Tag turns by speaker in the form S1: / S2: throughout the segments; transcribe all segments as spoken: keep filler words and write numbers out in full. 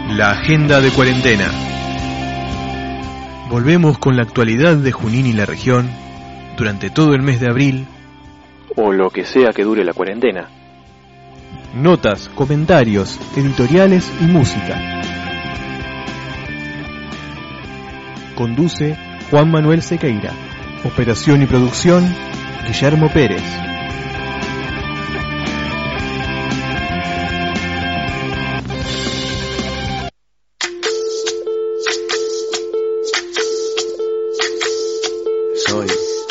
S1: La agenda de cuarentena. Volvemos con la actualidad de Junín y la región durante todo el mes de abril,
S2: o lo que sea que dure la cuarentena.
S1: Notas, comentarios, editoriales y música. Conduce Juan Manuel Sequeira. Operación y producción Guillermo Pérez.
S3: Soy,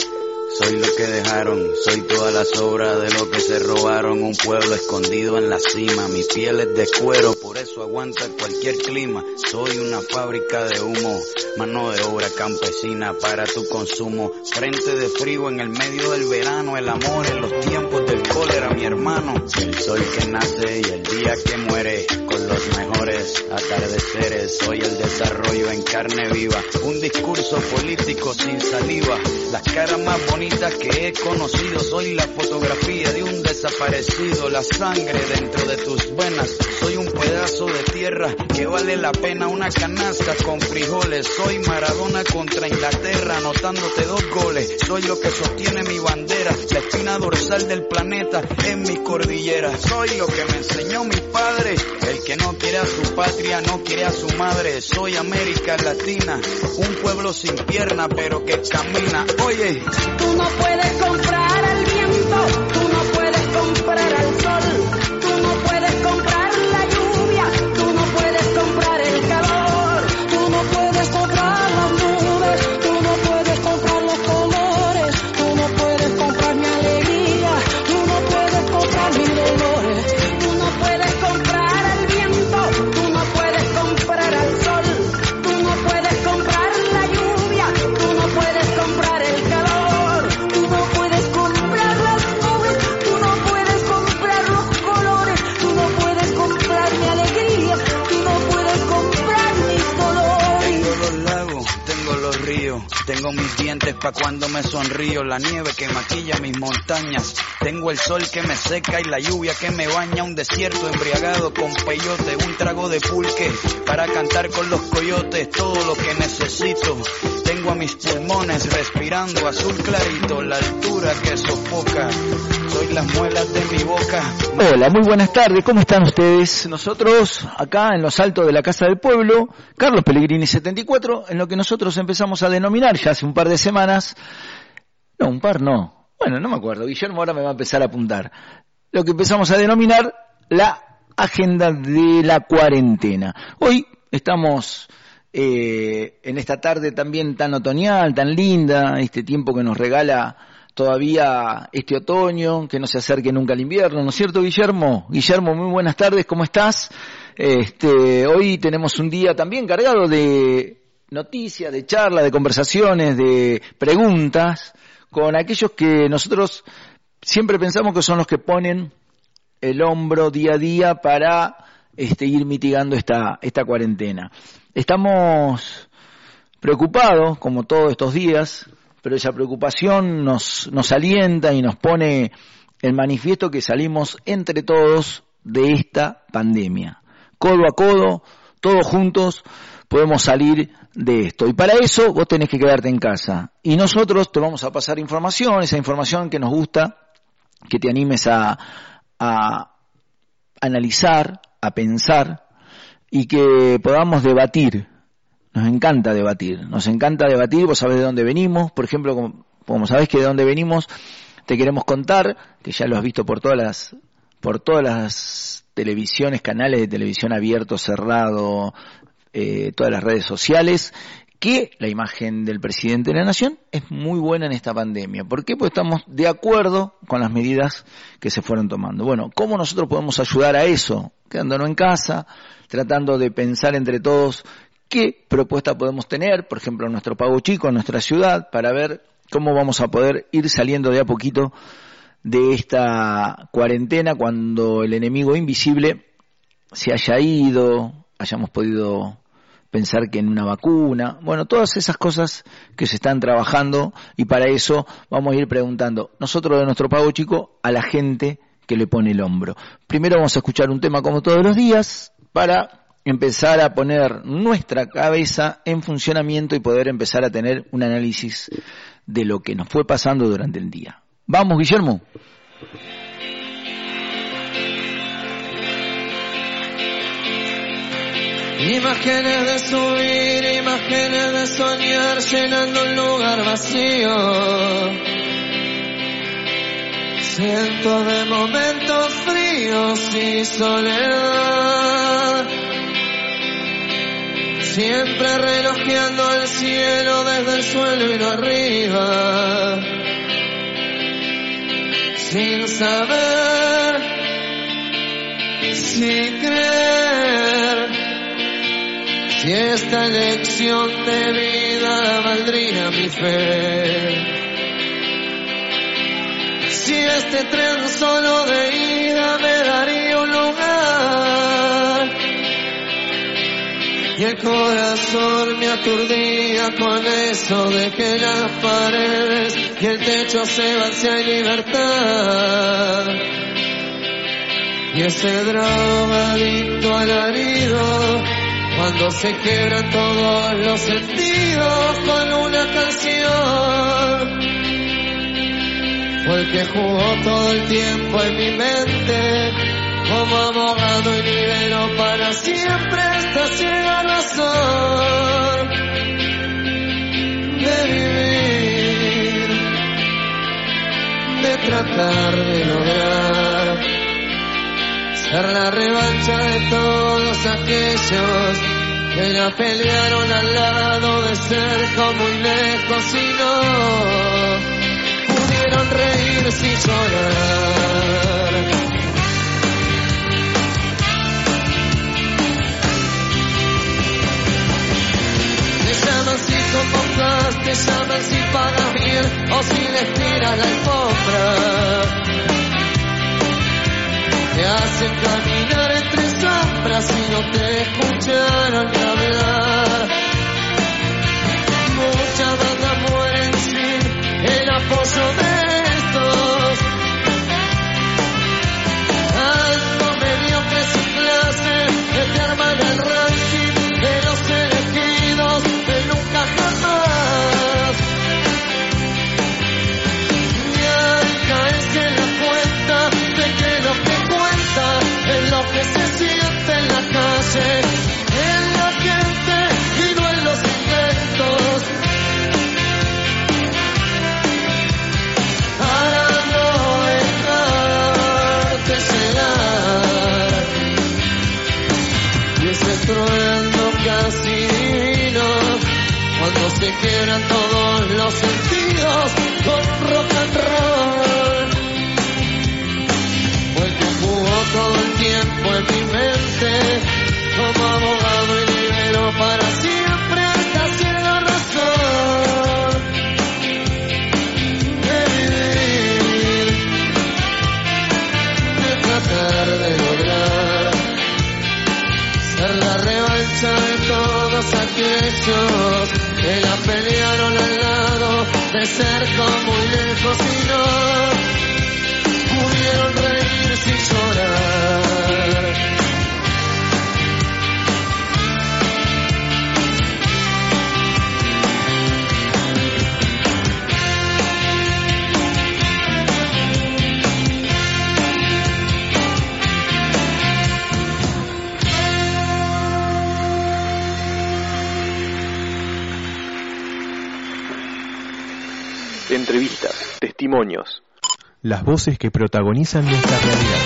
S3: soy lo que dejaron, soy todas las obras de lo que se robaron, un pueblo escondido en la cima, mi piel es de cuero, por eso aguanta cualquier clima, soy una fábrica de humo, mano de obra campesina para tu consumo, frente de frío en el medio del verano, el amor en los tiempos del cólera, mi hermano, el sol que nace y el día que muere, con los mejores atardeceres, soy el desarrollo en carne viva, un discurso político sin saliva, las caras más bonitas que he conocido, soy la fotografía de un desaparecido, la sangre dentro de tus venas, soy un pedazo de tierra que vale la pena una canasta con frijoles, soy Maradona contra Inglaterra anotándote dos goles, soy lo que sostiene mi bandera, la espina dorsal del planeta en mi cordillera, soy lo que me enseñó mi padre, el que no quiere a su patria no quiere a su madre, soy América Latina, un pueblo sin pierna pero que camina, oye,
S4: tú no puedes comprar al viento, tú no puedes comprar al sol, tú no puedes comprar la lluvia, tú no puedes comprar el calor, tú no puedes comprar las nubes, tú no puedes comprar los colores, tú no puedes comprar mi alegría, tú no puedes comprar mis dolores, tú no puedes comprar al viento, tú no puedes comprar al sol, tú no puedes comprar la lluvia, tú no puedes comprar el calor, tú no puedes comprar las nubes, tú no puedes comprar los colores, tú no puedes comprar mi alegría, tú no puedes comprar mis dolores.
S3: tengo los lagos, tengo los ríos, tengo mis dientes pa' cuando me sonrío, la nieve que maquilla mis montañas, tengo el sol que me seca y la lluvia que me baña, un desierto embriagado con peyote, un trago de pulque para cantar con los coyotes, todo lo que necesito, tengo a mis pulmones respirando azul clarito, la altura que sofoca, soy las muelas de mi boca.
S5: Hola, muy buenas tardes, ¿cómo están ustedes? Nosotros acá en los altos de la Casa del Pueblo, Carlos Pellegrini setenta y cuatro, en lo que nosotros empezamos a denominar ya hace un par de semanas, no, un par no, bueno, no me acuerdo, Guillermo ahora me va a empezar a apuntar, lo que empezamos a denominar la agenda de la cuarentena. Hoy estamos eh, en esta tarde también tan otoñal, tan linda, este tiempo que nos regala todavía este otoño, que no se acerque nunca el invierno, ¿no es cierto, Guillermo? Guillermo, muy buenas tardes, ¿cómo estás? Este, hoy tenemos un día también cargado de noticias, de charlas, de conversaciones, de preguntas, con aquellos que nosotros siempre pensamos que son los que ponen el hombro día a día para este, ir mitigando esta, esta cuarentena. Estamos preocupados, como todos estos días, pero esa preocupación nos, nos alienta y nos pone en manifiesto que salimos entre todos de esta pandemia. Codo a codo, todos juntos, podemos salir de esto. Y para eso vos tenés que quedarte en casa. Y nosotros te vamos a pasar información, esa información que nos gusta, que te animes a, a analizar, a pensar y que podamos debatir. Nos encanta debatir, nos encanta debatir, vos sabés de dónde venimos, por ejemplo, como, como sabés que de dónde venimos, te queremos contar, que ya lo has visto por todas las, por todas las televisiones, canales de televisión abierto, cerrado, eh, todas las redes sociales, que la imagen del presidente de la Nación es muy buena en esta pandemia. ¿Por qué? Porque estamos de acuerdo con las medidas que se fueron tomando. Bueno, ¿cómo nosotros podemos ayudar a eso? Quedándonos en casa, tratando de pensar entre todos qué propuesta podemos tener, por ejemplo, en nuestro Pago Chico, en nuestra ciudad, para ver cómo vamos a poder ir saliendo de a poquito de esta cuarentena cuando el enemigo invisible se haya ido, hayamos podido pensar que en una vacuna, bueno, todas esas cosas que se están trabajando y para eso vamos a ir preguntando nosotros de nuestro Pago Chico a la gente que le pone el hombro. Primero vamos a escuchar un tema como todos los días para empezar a poner nuestra cabeza en funcionamiento y poder empezar a tener un análisis de lo que nos fue pasando durante el día. Vamos, Guillermo.
S6: Imágenes de subir, imágenes de soñar, llenando un lugar vacío. Cientos de momentos fríos y soledad. Siempre relojeando el cielo desde el suelo y no arriba. Sin saber si creer, si esta elección de vida valdría mi fe. Si este tren solo de ida me daría un lugar. Y el corazón me aturdía con eso de que las paredes y el techo se vacía en libertad. Y ese drogadicto alarido, cuando se quiebran todos los sentidos con una canción, fue el que jugó todo el tiempo en mi mente, como abogado y libero para siempre esta ciega razón de vivir, de tratar de lograr ser la revancha de todos aquellos que la pelearon al lado, de cerca muy lejos y no pudieron reírse y llorar. Te llaman si convocas, te llaman si pagas bien o si les tiras la alfombra. Te hacen caminar entre sombras y no te escucharon ni hablar. Muchas bandas mueren sin el apoyo de estos. Algo mediocre sin clase que te arman el ranking de los elegidos de nunca jamás. Y ahí caes en la cuenta de que lo que cuenta es lo que se siente en la calle, en la gente y no en los inventos. Para no dejarte llegar. Y ese trueno casi divino, cuando se quiebran todos los sentidos con rock and roll, fue el que jugó todo el tiempo en mi mente, como abogado y libero para siempre esta ciega razón de vivir, de tratar de lograr ser la revancha de todos aquellos que la pelearon al lado, de cerca muy lejos y no pudieron reírse y llorar.
S2: Entrevistas, testimonios.
S1: Las voces que protagonizan nuestra realidad.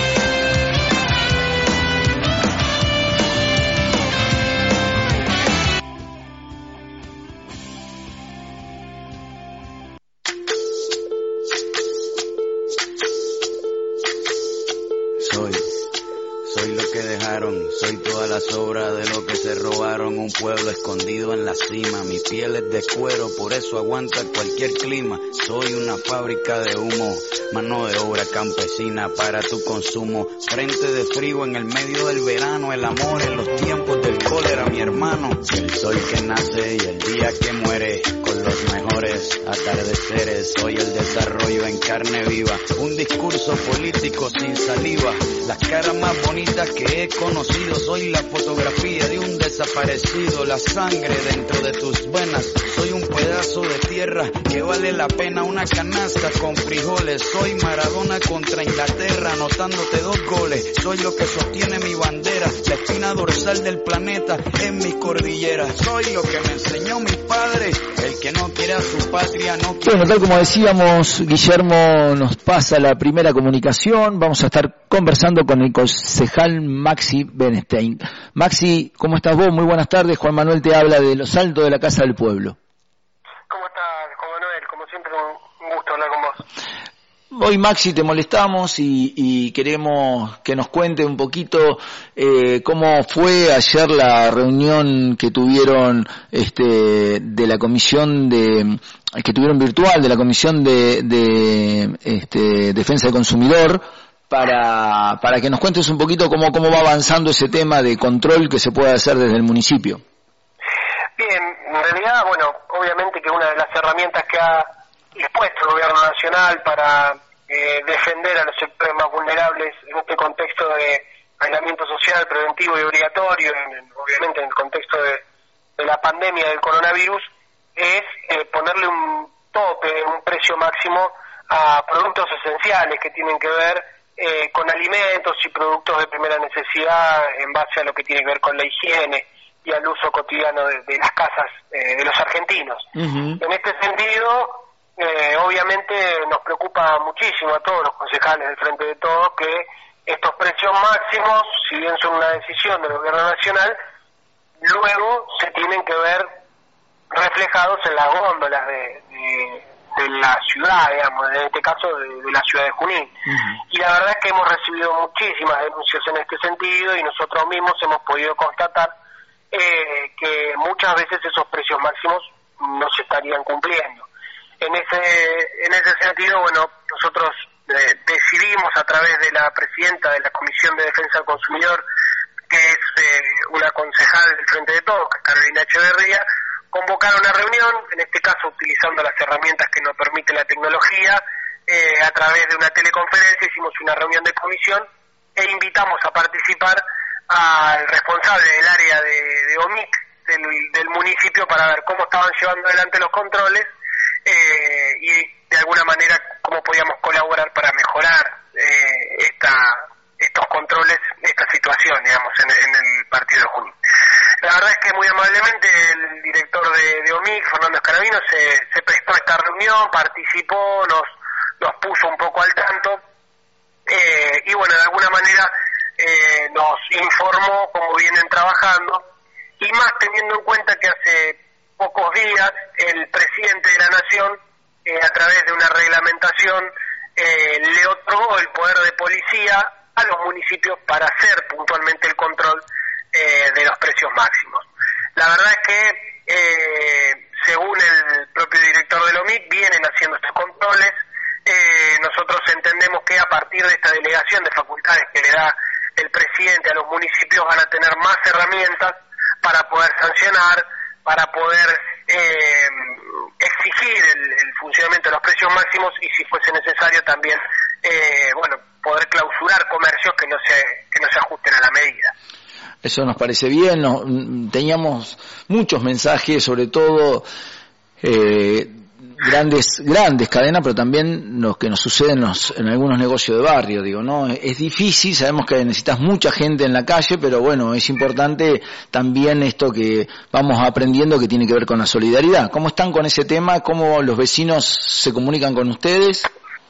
S3: Soy, soy lo que dejaron, soy toda la sobra de lo que se robaron, un pueblo escondido en la cima, mi piel es de cuero, por eso aguanta cualquier clima, soy una fábrica de humo, mano de obra campesina para tu consumo, frente de frío en el medio del verano, el amor en los tiempos del cólera, mi hermano. El sol que nace y el día que muere, con los mejores atardeceres. Soy el desarrollo en carne viva, un discurso político sin saliva. Las caras más bonitas que he conocido, soy la fotografía de un desaparecido. La sangre dentro de tus venas, soy un pedazo de tierra que vale la pena una canasta con frijoles. Soy Maradona contra Inglaterra, anotándote dos goles. Soy lo que sostiene mi bandera, la espina dorsal del planeta en mis cordilleras. Soy lo que me enseñó mi padre, el que no quiere a su patria no quiere.
S5: Bueno, tal como decíamos, Guillermo nos pasa la primera comunicación. Vamos a estar conversando con el concejal Maxi Benestein. Maxi, ¿cómo estás vos? Muy buenas tardes. Juan Manuel te habla de Los Altos de la Casa del Pueblo.
S7: ¿Cómo estás, Juan Manuel? Como siempre, un gusto hablar con vos.
S5: Hoy, Maxi, te molestamos y, y queremos que nos cuente un poquito eh, cómo fue ayer la reunión que tuvieron este, de la comisión de que tuvieron virtual de la comisión de, de este, defensa del consumidor, para para que nos cuentes un poquito cómo cómo va avanzando ese tema de control que se puede hacer desde el municipio.
S7: Bien, en realidad, bueno, obviamente que una de las herramientas que ha dispuesto el gobierno nacional para eh, defender a los sectores más vulnerables en este contexto de aislamiento social preventivo y obligatorio, en, obviamente en el contexto de, de la pandemia del coronavirus, es eh, ponerle un tope, un precio máximo a productos esenciales que tienen que ver eh, con alimentos y productos de primera necesidad en base a lo que tiene que ver con la higiene y al uso cotidiano de, de las casas eh, de los argentinos. Uh-huh. En este sentido, eh, obviamente nos preocupa muchísimo a todos los concejales del Frente de Todos que estos precios máximos, si bien son una decisión del gobierno nacional, luego se tienen que ver reflejados en las góndolas de, de, de la ciudad, digamos, en este caso de, de la ciudad de Junín. Uh-huh. Y la verdad es que hemos recibido muchísimas denuncias en este sentido y nosotros mismos hemos podido constatar Eh, que muchas veces esos precios máximos no se estarían cumpliendo. En ese en ese sentido, bueno, nosotros eh, decidimos a través de la presidenta de la Comisión de Defensa del Consumidor, que es eh, una concejal del Frente de Todos, que es Carolina Echeverría, convocar una reunión, en este caso utilizando las herramientas que nos permite la tecnología, eh, a través de una teleconferencia hicimos una reunión de comisión e invitamos a participar al responsable del área de, de O M I C del, del municipio para ver cómo estaban llevando adelante los controles eh, y de alguna manera cómo podíamos colaborar para mejorar eh, esta, estos controles, esta situación, digamos, en, en el partido de Junín. La verdad es que muy amablemente el director de, de O M I C, Fernando Escarabino, se, se prestó a esta reunión, participó, nos, nos puso un poco al tanto eh, y bueno, de alguna manera Eh, nos informó cómo vienen trabajando y más teniendo en cuenta que hace pocos días el presidente de la Nación eh, a través de una reglamentación eh, le otorgó el poder de policía a los municipios para hacer puntualmente el control eh, de los precios máximos. La verdad es que eh, según el propio director del O M I C vienen haciendo estos controles. Eh, nosotros entendemos que a partir de esta delegación de facultades que le da el presidente a los municipios van a tener más herramientas para poder sancionar, para poder eh, exigir el, el funcionamiento de los precios máximos y si fuese necesario también eh, bueno poder clausurar comercios que no se que no se ajusten a la medida.
S5: Eso nos parece bien. No, teníamos muchos mensajes, sobre todo eh, grandes grandes cadenas, pero también los que nos suceden en, los, en algunos negocios de barrio, digo, ¿no? Es difícil, sabemos que necesitas mucha gente en la calle, pero bueno, es importante también esto que vamos aprendiendo que tiene que ver con la solidaridad. ¿Cómo están con ese tema? ¿Cómo los vecinos se comunican con ustedes?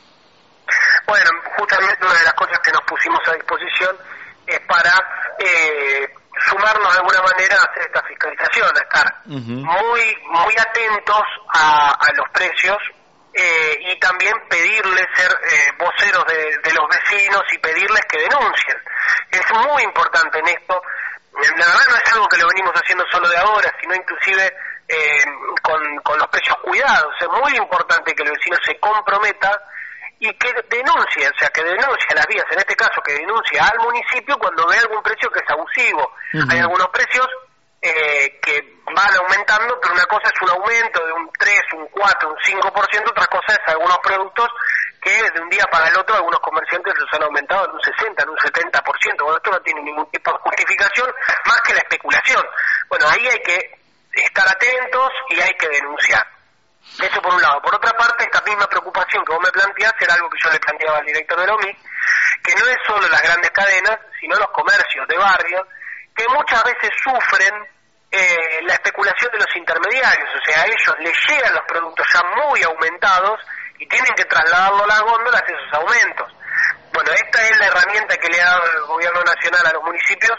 S7: Bueno, justamente una de las cosas que nos pusimos a disposición es para eh, sumarnos de alguna manera a hacer esta fiscalización, a estar uh-huh. muy muy atentos a, a los precios eh, y también pedirles ser eh, voceros de, de los vecinos y pedirles que denuncien. Es muy importante en esto. La verdad no es algo que lo venimos haciendo solo de ahora, sino inclusive eh, con, con los precios cuidados. Es muy importante que el vecino se comprometa y que denuncie, o sea, que denuncie a las vías, en este caso que denuncie al municipio cuando ve algún precio que es abusivo. Uh-huh. Hay algunos precios eh, que van aumentando, pero una cosa es un aumento de un tres, un cuatro, un cinco por ciento, otra cosa es algunos productos que de un día para el otro algunos comerciantes los han aumentado en un sesenta, en un setenta por ciento. Bueno, esto no tiene ningún tipo de justificación más que la especulación. Bueno, ahí hay que estar atentos y hay que denunciar. Eso por un lado. Por otra parte, esta misma preocupación que vos me planteás era algo que yo le planteaba al director de la O M I, que no es solo las grandes cadenas, sino los comercios de barrio, que muchas veces sufren eh, la especulación de los intermediarios. O sea, a ellos les llegan los productos ya muy aumentados y tienen que trasladarlo a las góndolas esos aumentos. Bueno, esta es la herramienta que le ha dado el gobierno nacional a los municipios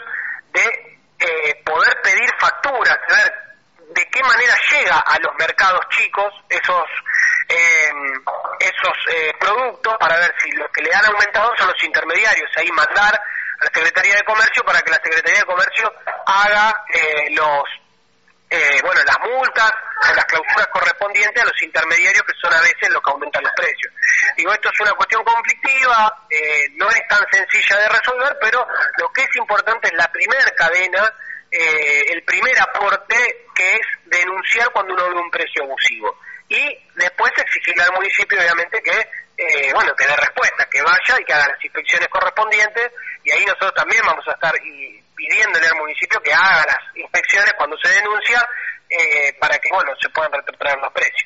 S7: de eh, poder pedir facturas, de ver de qué manera llega a los mercados chicos esos eh, esos eh, productos, para ver si los que le han aumentado son los intermediarios, ahí mandar a la Secretaría de Comercio para que la Secretaría de Comercio haga eh, los eh, bueno las multas o las clausuras correspondientes a los intermediarios, que son a veces los que aumentan los precios. Digo, esto es una cuestión conflictiva, eh, no es tan sencilla de resolver, pero lo que es importante es la primer cadena, Eh, el primer aporte, que es denunciar cuando uno ve un precio abusivo, y después exigirle al municipio obviamente que eh, bueno que dé respuesta, que vaya y que haga las inspecciones correspondientes, y ahí nosotros también vamos a estar y, pidiéndole al municipio que haga las inspecciones cuando se denuncia, eh, para que bueno se puedan recuperar los precios.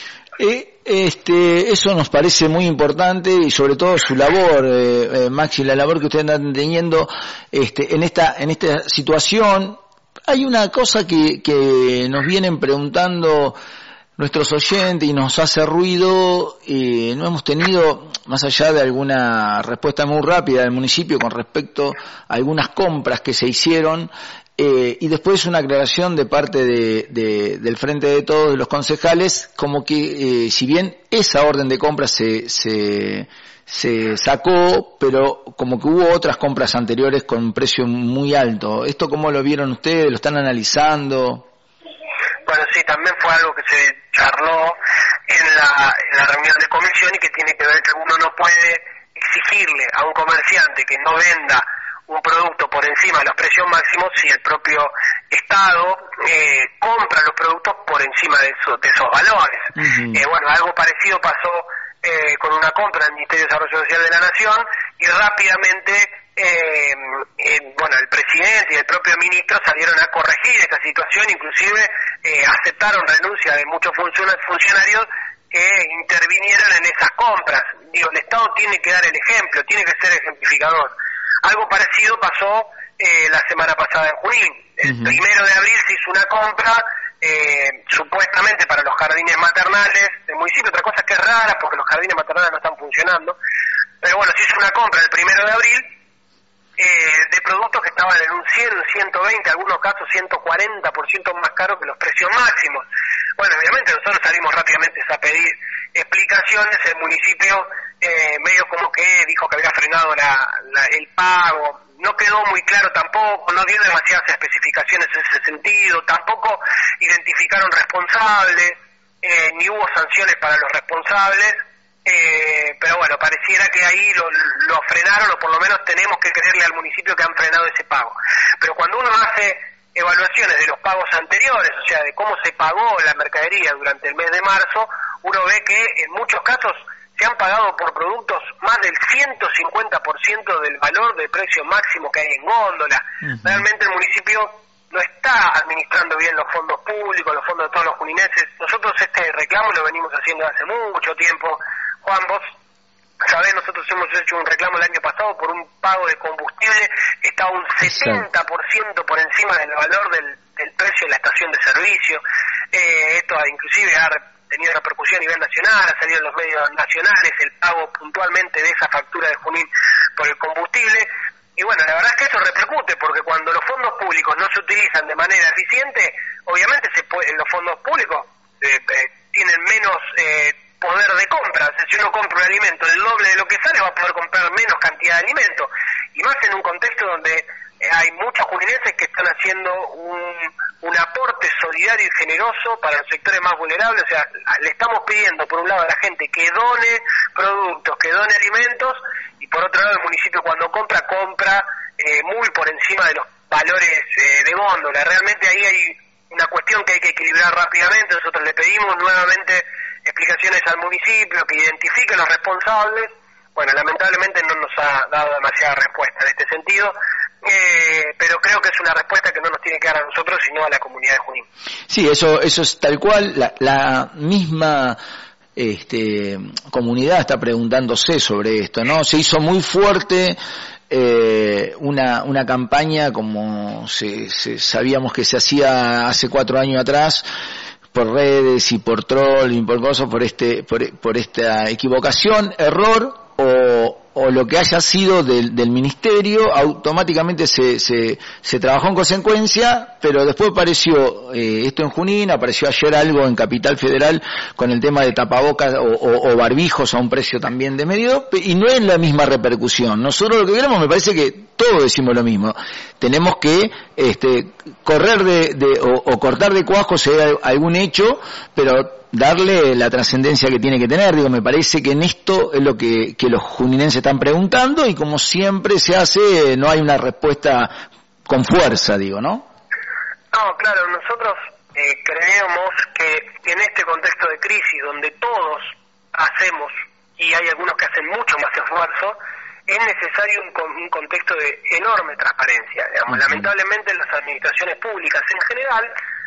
S5: Eh, este, eso nos parece muy importante, y sobre todo su labor, eh, eh, Maxi, la labor que ustedes están teniendo este, en esta en esta situación. Hay una cosa que, que nos vienen preguntando nuestros oyentes y nos hace ruido. Eh, no hemos tenido, más allá de alguna respuesta muy rápida del municipio con respecto a algunas compras que se hicieron, Eh, y después una aclaración de parte de, de, del Frente de Todos, de los concejales, como que eh, si bien esa orden de compra se, se, se sacó, pero como que hubo otras compras anteriores con un precio muy alto. ¿Esto cómo lo vieron ustedes? ¿Lo están analizando?
S7: Bueno, sí, también fue algo que se charló en la, en la reunión de comisión, y que tiene que ver que uno no puede exigirle a un comerciante que no venda un producto por encima de los precios máximos si el propio Estado eh, compra los productos por encima de, eso, de esos valores. Uh-huh. Eh, bueno, algo parecido pasó eh, con una compra del Ministerio de Desarrollo Social de la Nación, y rápidamente eh, eh, bueno, el presidente y el propio ministro salieron a corregir esta situación, inclusive eh, aceptaron renuncia de muchos funcionarios que intervinieron en esas compras. Digo, el Estado tiene que dar el ejemplo, tiene que ser ejemplificador. Algo parecido pasó eh, la semana pasada en Junín. El uh-huh. primero de abril se hizo una compra, eh, supuestamente para los jardines maternales del municipio, otra cosa que es rara porque los jardines maternales no están funcionando, pero bueno, se hizo una compra el primero de abril eh, de productos que estaban en un cien, ciento veinte, en algunos casos ciento cuarenta por ciento más caros que los precios máximos. Bueno, obviamente nosotros salimos rápidamente a pedir explicaciones. El municipio eh, medio como que dijo que había frenado la, la, el pago, no quedó muy claro tampoco, no dio demasiadas especificaciones en ese sentido, tampoco identificaron responsables, eh, ni hubo sanciones para los responsables, eh, pero bueno, pareciera que ahí lo, lo frenaron, o por lo menos tenemos que creerle al municipio que han frenado ese pago. Pero cuando uno hace evaluaciones de los pagos anteriores, o sea, de cómo se pagó la mercadería durante el mes de marzo, uno ve que en muchos casos se han pagado por productos más del ciento cincuenta por ciento del valor del precio máximo que hay en góndola. Uh-huh. Realmente el municipio no está administrando bien los fondos públicos, los fondos de todos los juninenses. Nosotros este reclamo lo venimos haciendo hace mucho tiempo. Juan, vos sabés, nosotros hemos hecho un reclamo el año pasado por un pago de combustible que estaba un setenta por ciento por encima del valor del, del precio de la estación de servicio. Eh, esto inclusive ha tenido repercusión a nivel nacional, ha salido en los medios nacionales el pago puntualmente de esa factura de Junín por el combustible. Y bueno, la verdad es que eso repercute, porque cuando los fondos públicos no se utilizan de manera eficiente, obviamente se puede, los fondos públicos eh, eh, tienen menos eh, poder de compra. O sea, si uno compra un alimento el doble de lo que sale, va a poder comprar menos cantidad de alimento. Y más en un contexto donde eh, hay muchos juninenses que están haciendo un, un aporte solidario y generoso para los sectores más vulnerables. O sea, le estamos pidiendo por un lado a la gente que done productos, que done alimentos, y por otro lado el municipio cuando compra, compra eh, muy por encima de los valores eh, de góndola. Realmente ahí hay una cuestión que hay que equilibrar rápidamente. Nosotros le pedimos nuevamente explicaciones al municipio, que identifique los responsables. Bueno, lamentablemente no nos ha dado demasiada respuesta en este sentido, eh, pero creo que es una respuesta que no nos tiene que dar a nosotros, sino a la comunidad de Junín.
S5: Sí, eso, eso es tal cual. La, la misma este, comunidad está preguntándose sobre esto, ¿no? Se hizo muy fuerte eh, una, una campaña como se, se, sabíamos que se hacía hace cuatro años atrás, por redes y por troll y por cosas, por este, por, por esta equivocación, error, o, o lo que haya sido del, del ministerio, automáticamente se, se, se trabajó en consecuencia, pero después apareció eh, esto en Junín, apareció ayer algo en Capital Federal con el tema de tapabocas o, o, o barbijos a un precio también de medio, y no es la misma repercusión. Nosotros lo que queremos, me parece que todos decimos lo mismo, tenemos que este, correr de, de o, o cortar de cuajo si hay algún hecho, pero darle la trascendencia que tiene que tener. Digo, me parece que en esto es lo que, que los juninenses están preguntando, y como siempre se hace, no hay una respuesta con fuerza, digo, ¿no?
S7: No, claro, nosotros eh, creemos que en este contexto de crisis, donde todos hacemos, y hay algunos que hacen mucho más esfuerzo, es necesario un, un contexto de enorme transparencia. Digamos, uh-huh. Lamentablemente las administraciones públicas en general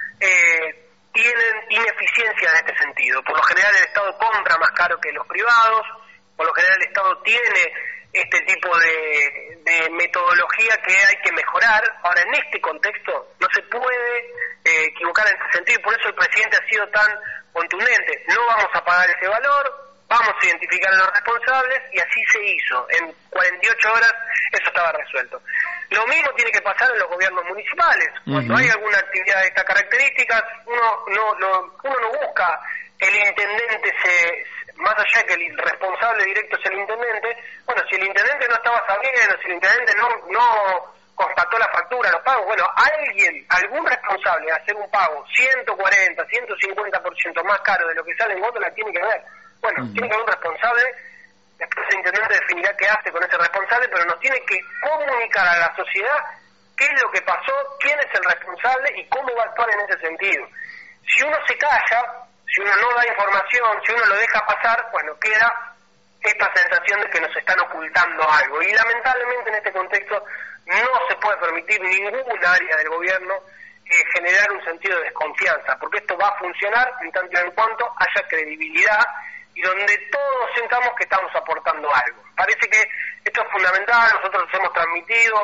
S7: eh, tienen ineficiencia en este sentido. Por lo general el Estado compra más caro que los privados, por lo general el Estado tiene este tipo de, de metodología que hay que mejorar. Ahora, en este contexto no se puede eh, equivocar en este sentido, y por eso el presidente ha sido tan contundente. No vamos a pagar ese valor, vamos a identificar a los responsables, y así se hizo. En cuarenta y ocho horas eso estaba resuelto. Lo mismo tiene que pasar en los gobiernos municipales. Cuando uh-huh. hay alguna actividad de estas características, uno no, no, uno no busca que el intendente se, más allá de que el responsable directo es el intendente. Bueno, si el intendente no estaba sabiendo, si el intendente no, no constató la factura, los pagos, bueno, alguien, algún responsable de hacer un pago ciento cuarenta, ciento cincuenta por ciento más caro de lo que sale en góndola tiene que ver. Bueno, uh-huh. tiene que haber un responsable. Después el intendente definirá qué hace con ese responsable, pero nos tiene que comunicar a la sociedad qué es lo que pasó, quién es el responsable y cómo va a actuar en ese sentido. Si uno se calla, si uno no da información, si uno lo deja pasar, bueno, queda esta sensación de que nos están ocultando algo. Y lamentablemente en este contexto no se puede permitir ningún área del gobierno eh, generar un sentido de desconfianza, porque esto va a funcionar en tanto y en cuanto haya credibilidad y donde todos sintamos que estamos aportando algo. Parece que esto es fundamental. Nosotros lo hemos transmitido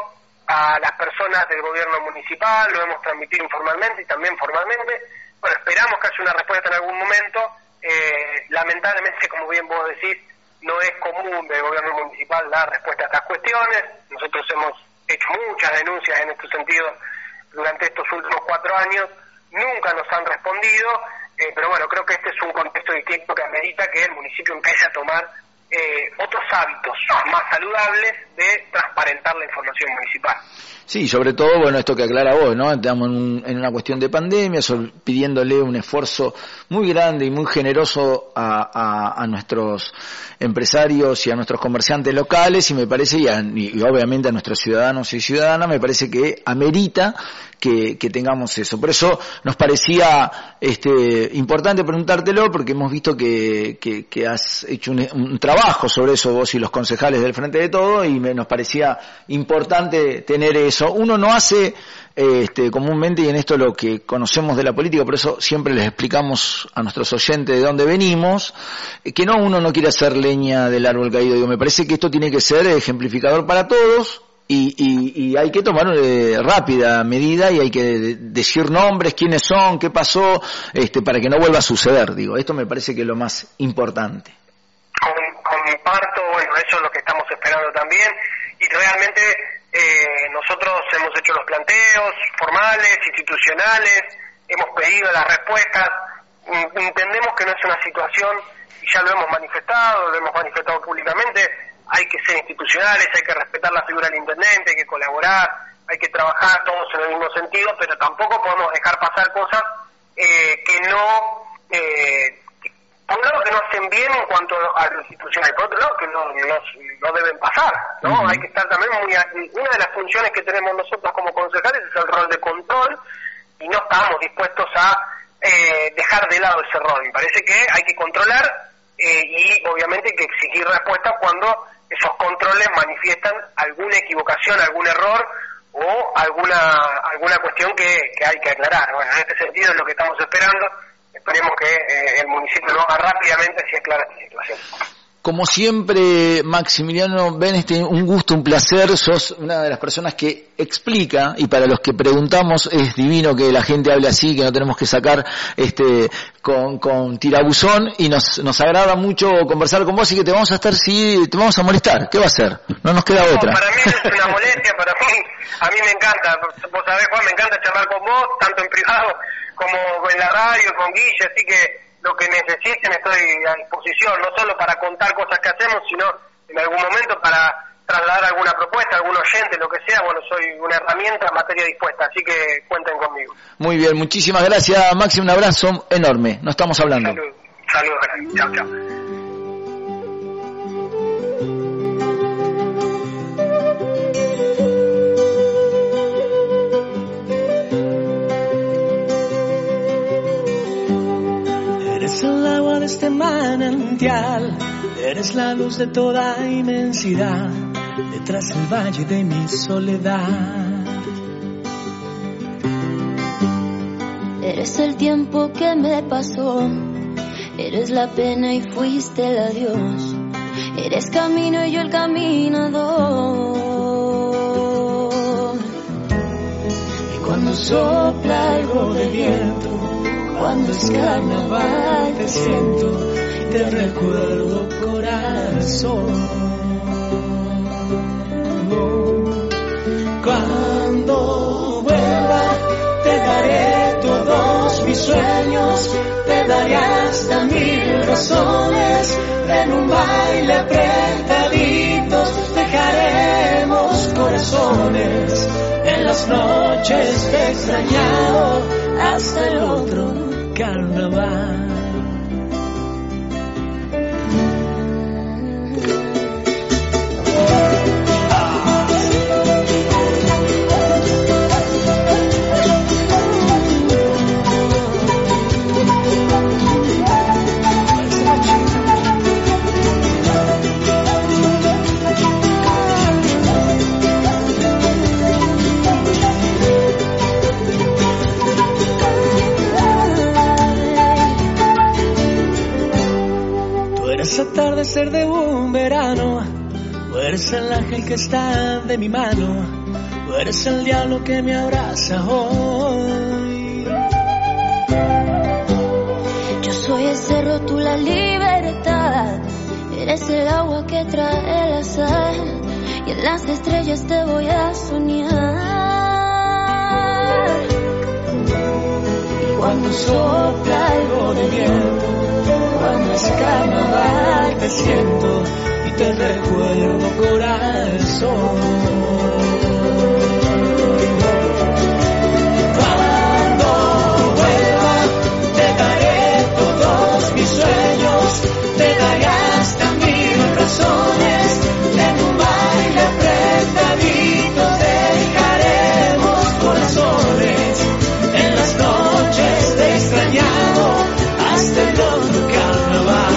S7: a las personas del gobierno municipal, lo hemos transmitido informalmente y también formalmente. Bueno, esperamos que haya una respuesta en algún momento. Eh, lamentablemente, como bien vos decís, no es común del gobierno municipal dar respuesta a estas cuestiones. Nosotros hemos hecho muchas denuncias en este sentido durante estos últimos cuatro años, nunca nos han respondido. Eh, pero bueno, creo que este es un contexto distinto que amerita que el municipio empiece a tomar eh, otros hábitos más saludables de transparentar la información municipal.
S5: Sí, sobre todo, bueno, esto que aclara vos, ¿no? Estamos en, un, en una cuestión de pandemia, sol, pidiéndole un esfuerzo muy grande y muy generoso a, a, a nuestros empresarios y a nuestros comerciantes locales, y me parece, y, a, y obviamente a nuestros ciudadanos y ciudadanas, me parece que amerita que, que tengamos eso. Por eso nos parecía este, importante preguntártelo, porque hemos visto que, que, que has hecho un, un trabajo sobre eso vos y los concejales del Frente de Todo, y me, nos parecía importante tener eso. Uno no hace este, comúnmente, y en esto lo que conocemos de la política, por eso siempre les explicamos a nuestros oyentes de dónde venimos, que no, uno no quiere hacer leña del árbol caído. Digo, me parece que esto tiene que ser ejemplificador para todos, y, y, y hay que tomar eh, rápida medida, y hay que de, decir nombres, quiénes son, qué pasó, este, para que no vuelva a suceder. Digo, esto me parece que es lo más importante.
S7: Comparto, bueno, eso es lo que estamos esperando también, y realmente Eh, nosotros hemos hecho los planteos formales, institucionales, hemos pedido las respuestas. Entendemos que no es una situación, y ya lo hemos manifestado, lo hemos manifestado públicamente, hay que ser institucionales, hay que respetar la figura del intendente, hay que colaborar, hay que trabajar todos en el mismo sentido, pero tampoco podemos dejar pasar cosas eh, que no, eh, por un lado que no hacen bien en cuanto a lo institucional, por otro lado que no, no no deben pasar, ¿no? Uh-huh. Hay que estar también muy... Una de las funciones que tenemos nosotros como concejales es el rol de control, y no estamos dispuestos a eh, dejar de lado ese rol. Me parece que hay que controlar eh, y obviamente hay que exigir respuestas cuando esos controles manifiestan alguna equivocación, algún error o alguna alguna cuestión que, que hay que aclarar. Bueno, en este sentido es lo que estamos esperando. Esperemos que eh, el municipio lo haga rápidamente si aclara esta situación.
S5: Como siempre, Maximiliano Beneste, un gusto, un placer. Sos una de las personas que explica, y para los que preguntamos es divino que la gente hable así, que no tenemos que sacar este con, con tirabuzón, y nos nos agrada mucho conversar con vos, y que te vamos a estar, sí, te vamos a molestar. ¿Qué va a hacer? No nos queda
S7: no,
S5: otra.
S7: Para mí es una molestia, para mí, a mí me encanta. Vos sabés, Juan, me encanta charlar con vos, tanto en privado como en la radio, con Guille, así que lo que necesiten estoy a disposición, no solo para contar cosas que hacemos, sino en algún momento para trasladar alguna propuesta, algún oyente, lo que sea. Bueno, soy una herramienta en materia dispuesta, así que cuenten conmigo.
S5: Muy bien, muchísimas gracias, Maxi, un abrazo enorme, nos estamos hablando.
S7: Salud, saludos, chao, chao.
S6: Eres el agua de este manantial, eres la luz de toda inmensidad, detrás del valle de mi soledad.
S8: Eres el tiempo que me pasó, eres la pena y fuiste el adiós, eres camino y yo el caminador. Y cuando sopla algo de viento, cuando es carnaval te siento, te recuerdo corazón. Cuando vuelva te daré todos mis sueños, te daré hasta mil razones, en un baile apretaditos dejaremos corazones, en las noches te he extrañado hasta el otro carnaval. Atardecer de un verano, tú eres el ángel que está de mi mano, tú eres el diablo que me abraza hoy. Yo soy el cerro, tú la libertad, eres el agua que trae la sal, y en las estrellas te voy a soñar. Y cuando sopla algo de viento, cuando es carnaval te siento y te recuerdo corazón.
S6: Cuando vuelva te daré todos mis sueños, te daré hasta mil razones, en un baile apretadito dejaremos corazones, en las noches te he extrañado hasta el otro carnaval.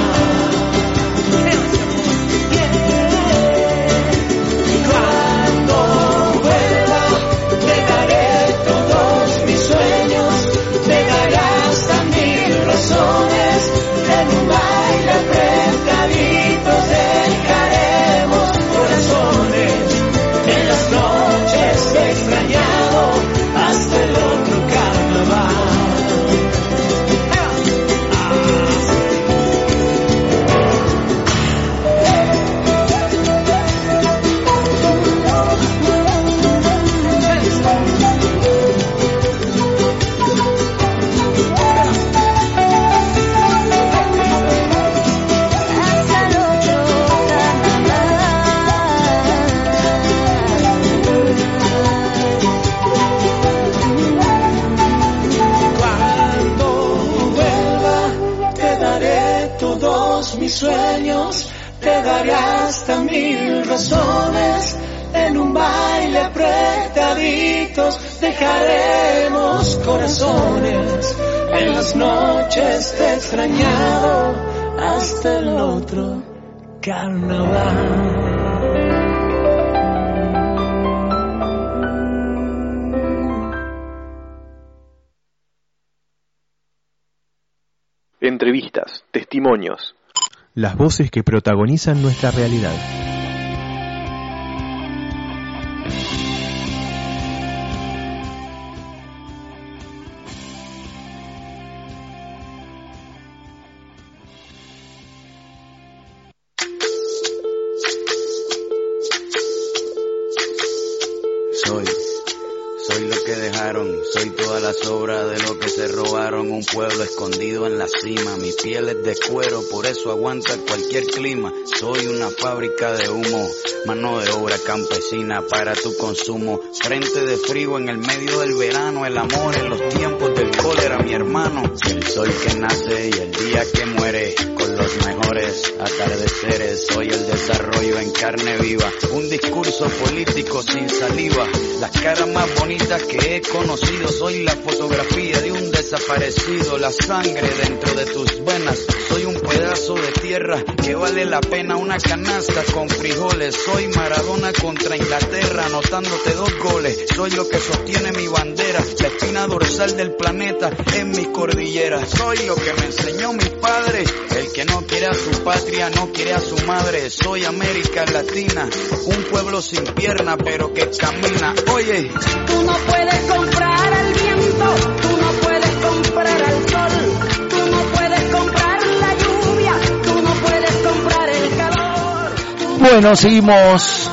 S6: Cuando vuelva te daré todos mis sueños, te daré hasta mil razones, en un baile apretadito dejaremos corazones, en las noches te he extrañado hasta el otro carnaval. Mis sueños,
S8: te daré hasta mil razones. En un baile apretaditos dejaremos corazones. En las noches te he extrañado hasta el otro carnaval.
S2: Entrevistas, testimonios.
S1: Las voces que protagonizan nuestra realidad.
S3: Soy, soy lo que dejaron, soy toda la sobra de lo que se robaron, un pueblo escondido en la cima, mi piel es de cuero, por eso aguanta cualquier clima, soy una fábrica de humo, mano de obra campesina para tu consumo, frente de frío en el medio del verano, el amor en los tiempos del cólera, mi hermano, el sol que nace y el día que muere, con los mejores atardeceres, soy el desarrollo en carne viva, un discurso político sin saliva, las caras más bonitas que he conocido, soy la fotografía de un desaparecido, la sangre dentro de tus venas, soy un pedazo de tierra que vale la pena una canasta con frijoles, soy Maradona contra Inglaterra anotándote dos goles, soy lo que sostiene mi bandera, la espina dorsal del planeta en mi cordillera, soy lo que me enseñó mi padre, el que no quiere a su patria no quiere a su madre, soy América Latina, un pueblo sin pierna pero que camina, oye.
S4: Tú no puedes comprar al viento, tú no puedes comprar al sol, tú no puedes comprar la lluvia, tú no puedes comprar el calor.
S5: Bueno, seguimos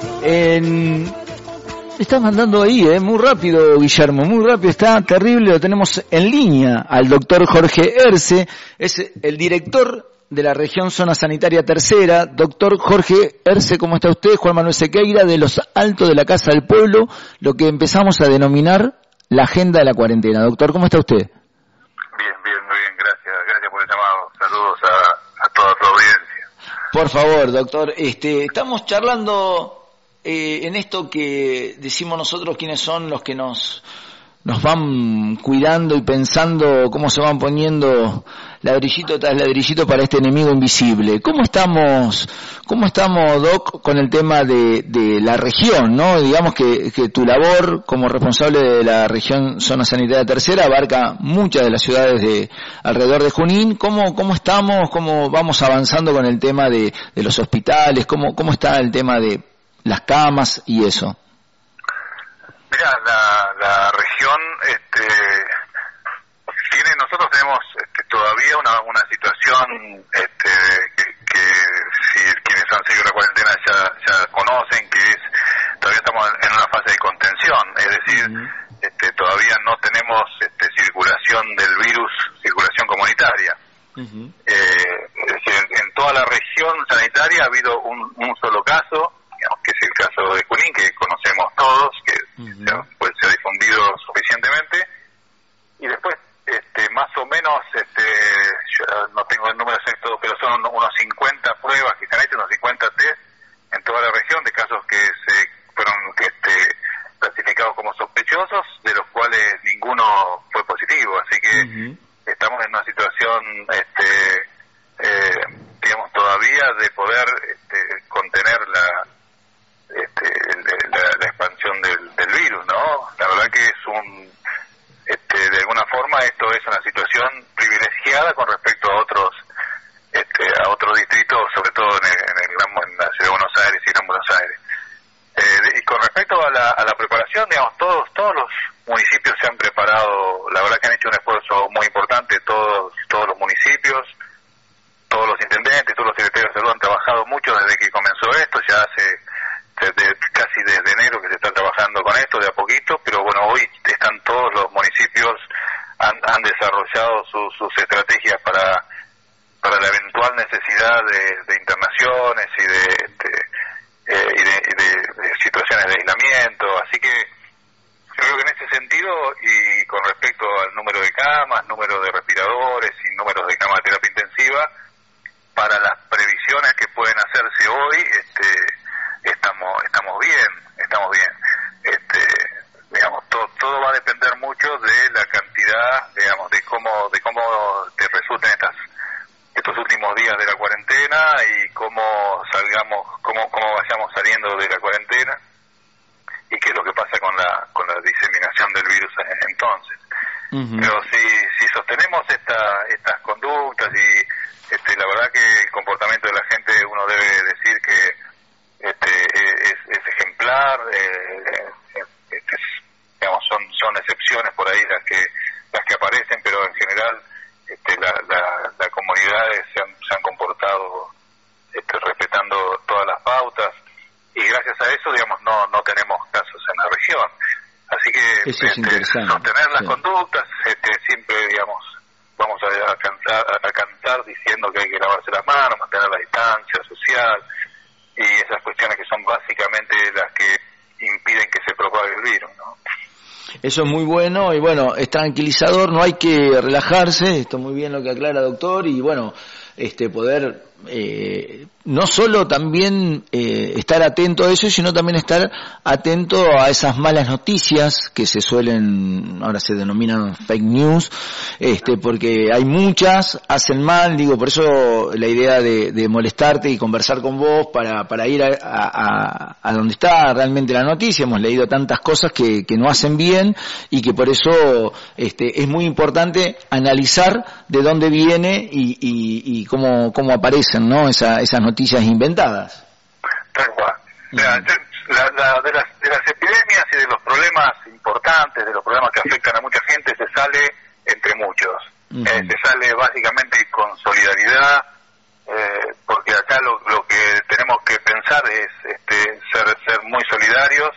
S5: en... Estás mandando ahí, eh, muy rápido, Guillermo, muy rápido, está terrible, lo tenemos en línea al doctor Jorge Erce, es el director de la región Zona Sanitaria Tercera. Doctor Jorge Erce, ¿cómo está usted? Juan Manuel Sequeira, de Los Altos de la Casa del Pueblo, lo que empezamos a denominar la agenda de la cuarentena. Doctor, ¿cómo está usted?
S9: Bien, bien, muy bien, gracias, gracias por el llamado. Saludos a, a toda tu audiencia.
S5: Por favor, doctor, este, estamos charlando eh, en esto que decimos nosotros, quiénes son los que nos nos van cuidando y pensando cómo se van poniendo ladrillito tras ladrillito para este enemigo invisible. ¿Cómo estamos, cómo estamos, Doc, con el tema de, de la región, ¿no? Digamos que, que tu labor como responsable de la región Zona Sanitaria Tercera abarca muchas de las ciudades de alrededor de Junín. ¿Cómo, cómo estamos, cómo vamos avanzando con el tema de, de los hospitales? ¿Cómo, cómo está el tema de las camas y eso?
S9: Mira, la, la región este, tiene, nosotros tenemos este, todavía una, una situación este, que, que si quienes han seguido la cuarentena ya, ya conocen, que es, todavía estamos en una fase de contención, es decir, uh-huh. este, todavía no tenemos este, circulación del virus, circulación comunitaria. Uh-huh. eh, es decir, en, en toda la región sanitaria ha habido un, un solo caso, que es el caso de Junín, que conocemos todos, que uh-huh. se, pues, se ha difundido suficientemente, y después este, más o menos, este, yo no tengo el número exacto, pero son unos cincuenta pruebas que se han hecho, unos cincuenta test en toda la región de casos que se fueron este, clasificados como sospechosos, de los cuales ninguno fue positivo, así que uh-huh. estamos en una situación este, eh, digamos todavía de poder este, contener la Este, la, la expansión del, del virus, ¿no? La verdad que es un, este, de alguna forma esto es una situación privilegiada con respecto a otros, este, a otros distritos, sobre todo en, el, en, el, en la ciudad de Buenos Aires y Gran Buenos Aires. Eh, y con respecto a la, a la preparación, digamos, todos, todos los municipios se han preparado, la verdad que han hecho un esfuerzo muy importante, todos, todos los municipios, todos los intendentes, todos los secretarios de salud han trabajado mucho desde que comenzó esto, ya hace desde casi desde enero que se está trabajando con esto de a poquito, pero bueno, hoy están todos los municipios han, han desarrollado su, sus estrategias para para la eventual necesidad de, de internaciones y de, de, eh, y de, de, de situaciones de aislamiento, así que yo creo que en ese sentido y con respecto al número de camas, número de respiradores y números de camas de terapia intensiva, para las previsiones que pueden hacer mucho de la cantidad, digamos, de cómo de cómo te resultan estas estos últimos días de la cuarentena y cómo salgamos, cómo cómo vayamos saliendo de la cuarentena y qué es lo que pasa con la con la diseminación del virus entonces. Uh-huh. Pero si si sostenemos esta estas conductas y este la verdad que el comportamiento de la gente, uno debe decir que este es, es ejemplar, eh, este, digamos son son excepciones por ahí las que las que aparecen, pero en general este, la, la, la comunidad se han, se han comportado este, respetando todas las pautas y gracias a eso, digamos, no no tenemos casos en la región. Así que
S5: eso es
S9: este, sostener las
S5: sí.
S9: conductas, este, siempre, digamos, vamos a, a, cantar, a cantar diciendo que hay que lavarse las manos, mantener la distancia social y esas cuestiones que son básicamente las que impiden que se propague el virus, ¿no?
S5: Eso es muy bueno y bueno, es tranquilizador, no hay que relajarse, esto muy bien lo que aclara doctor y bueno, este poder eh, no solo también eh, estar atento a eso, sino también estar atento a esas malas noticias que se suelen, ahora se denominan fake news, este porque hay muchas, hacen mal, digo, por eso la idea de, de molestarte y conversar con vos para para ir a, a, a donde está realmente la noticia. Hemos leído tantas cosas que, que no hacen bien y que por eso este es muy importante analizar de dónde viene y, y, y cómo, cómo aparecen, ¿no? Esa, esas noticias inventadas.
S9: Tal cual. Uh-huh. La, la, la, de, las, de las epidemias y de los problemas importantes, de los problemas que afectan a mucha gente, se sale entre muchos. Uh-huh. Eh, se sale básicamente con solidaridad, eh, porque acá lo, lo que tenemos que pensar es este, ser, ser muy solidarios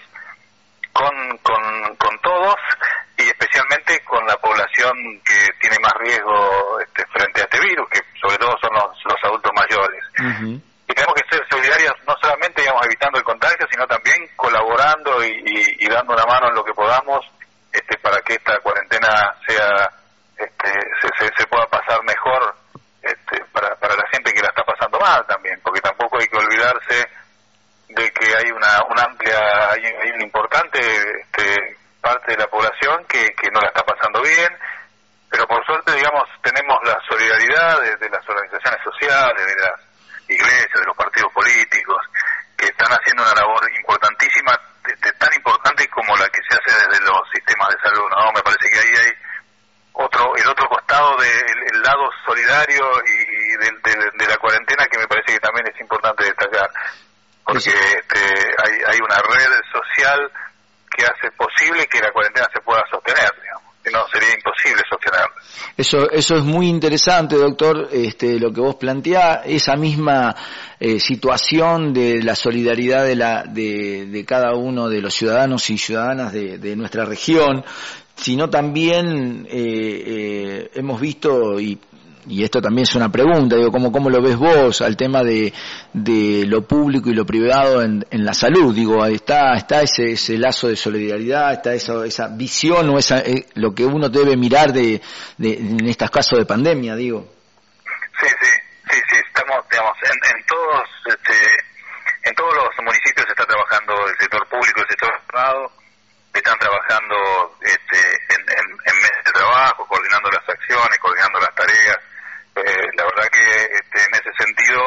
S9: con, con, con todos y especialmente con la población que tiene más riesgo este, frente a este virus, que sobre todo son los, los adultos mayores. Uh-huh. Y tenemos que ser solidarios no solamente, digamos, evitando el contagio, sino también colaborando y, y, y dando una mano en lo que podamos este, para que esta cuarentena sea este, se, se, se pueda pasar mejor este, para, para la gente que la está pasando mal también, porque tampoco hay que olvidarse de que hay una, una amplia, hay, hay una importante este, parte de la población que, que no la está pasando bien, pero por suerte, digamos, tenemos la solidaridad de, de las organizaciones sociales, de las iglesias, de los partidos políticos, que están haciendo una labor importantísima, de, de, tan importante como la que se hace desde los sistemas de salud, ¿no? Me parece que ahí hay otro, el otro costado del el lado solidario y de, de, de la cuarentena que me parece que también es importante destacar, porque este, hay, hay una red social que hace posible que la cuarentena se pueda sostener, digamos. Que no sería imposible sostenerla.
S5: Eso, eso es muy interesante, doctor, este, lo que vos planteás, esa misma eh, situación de la solidaridad de la, de, de cada uno de los ciudadanos y ciudadanas de, de nuestra región, sino también eh, eh, hemos visto y y esto también es una pregunta, digo, ¿cómo, cómo lo ves vos al tema de, de lo público y lo privado en, en la salud? Digo, está, está ese, ese lazo de solidaridad, está esa, esa visión o esa, eh, lo que uno debe mirar de, de, en estos casos de pandemia, digo.
S9: Sí, sí, sí, sí, estamos, digamos, en, en todos, este, en todos los municipios se está trabajando el sector público, el sector privado, están trabajando este, en, en, en meses de trabajo, coordinando las acciones, coordinando las tareas. Eh, la verdad que este, en ese sentido,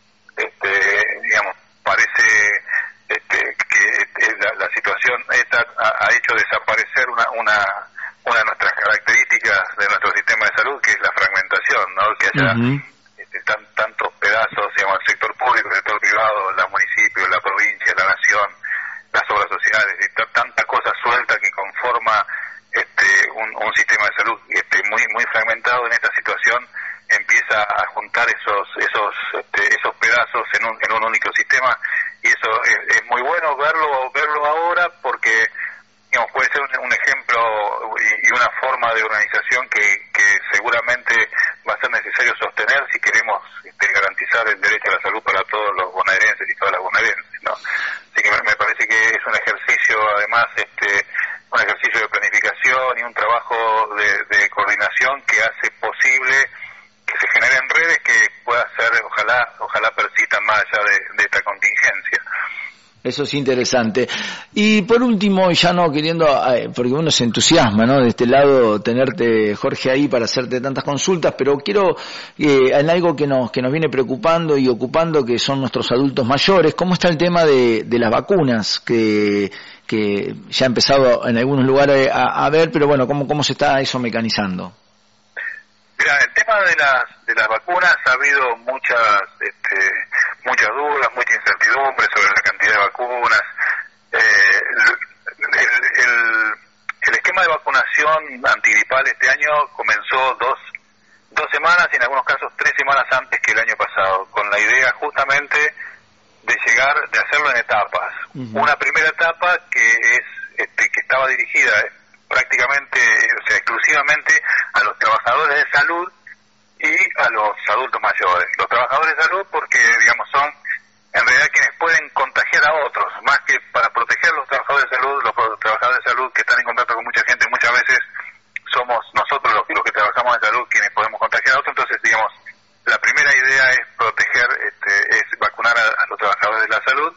S9: este, digamos, parece este, que este, la, la situación esta ha, ha hecho desaparecer una, una, una de nuestras características de nuestro sistema de salud, que es la fragmentación, ¿no? Que haya uh-huh. este, tan, tantos pedazos, digamos, el sector público, el sector privado, los municipios, la provincia, la nación, las obras sociales, y t- tanta cosa suelta que conforma este, un, un sistema de salud este, muy, muy fragmentado. En esta situación empieza a juntar esos esos este, esos pedazos en un en un único sistema y eso es, es muy bueno verlo verlo ahora porque digamos puede ser un, un ejemplo y, y una forma de organización que, que seguramente va a ser necesario sostener si queremos este, garantizar el derecho a la salud para todos los bonaerenses y todas las bonaerenses, ¿no? Así que me, me parece que es un ejercicio además este un ejercicio de planificación y un trabajo de, de coordinación que hace posible que se generen redes que pueda ser, ojalá ojalá persistan más allá de, de esta contingencia.
S5: Eso es interesante. Y por último, ya no queriendo, porque uno se entusiasma, ¿no? De este lado, tenerte, Jorge, ahí para hacerte tantas consultas, pero quiero, eh, en algo que nos, que nos viene preocupando y ocupando, que son nuestros adultos mayores, ¿cómo está el tema de, de las vacunas? Que, que ya ha empezado en algunos lugares a, a ver, pero bueno, ¿cómo, cómo se está eso mecanizando?
S9: Mira, el tema de las de las vacunas ha habido muchas este, muchas dudas, mucha incertidumbre sobre la cantidad de vacunas. Eh, el, el, el esquema de vacunación antigripal este año comenzó dos dos semanas y en algunos casos tres semanas antes que el año pasado, con la idea justamente de llegar, de hacerlo en etapas. Uh-huh. Una primera etapa que es este, que estaba dirigida prácticamente, o sea, exclusivamente a los trabajadores de salud y a los adultos mayores. Los trabajadores de salud porque, digamos, son en realidad quienes pueden contagiar a otros, más que para proteger a los trabajadores de salud, los trabajadores de salud que están en contacto con mucha gente, muchas veces somos nosotros los, los que trabajamos en salud quienes podemos contagiar a otros. Entonces, digamos, la primera idea es proteger, este, es vacunar a, a los trabajadores de la salud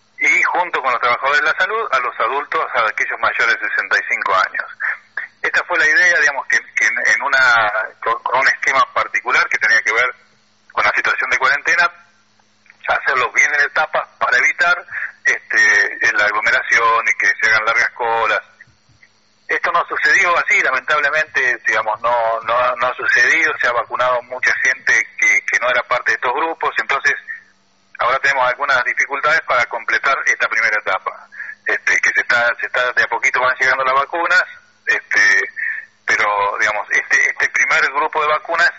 S9: y junto con los trabajadores de la salud a los adultos, a aquellos mayores de sesenta y cinco años. Esta fue la idea, digamos, que, que en una con, con un esquema particular que tenía que ver con la situación de cuarentena, hacerlo bien en etapas para evitar este, la aglomeración y que se hagan largas colas. Esto no sucedió así, lamentablemente, digamos, no no, no ha sucedido, se ha vacunado mucha gente que, que no era parte de estos grupos, entonces ahora tenemos algunas dificultades para completar esta primera etapa, este, que se está, se está de a poquito van llegando las vacunas, este, pero digamos, este, este primer grupo de vacunas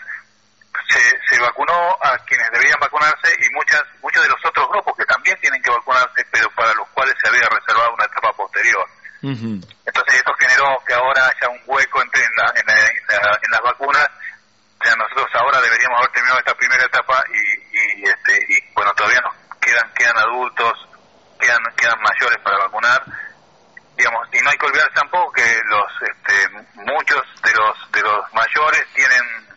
S9: se, se vacunó a quienes debían vacunarse y muchas, muchos de los otros grupos que también tienen que vacunarse, pero para los cuales se había reservado una etapa posterior. Uh-huh. Entonces esto generó que ahora haya un hueco entre en, la, en, la, en, la, en las vacunas. O sea, nosotros ahora deberíamos haber terminado esta primera etapa y, y este y bueno, todavía nos quedan quedan adultos, quedan quedan mayores para vacunar, digamos, y no hay que olvidar tampoco que los este, muchos de los de los mayores tienen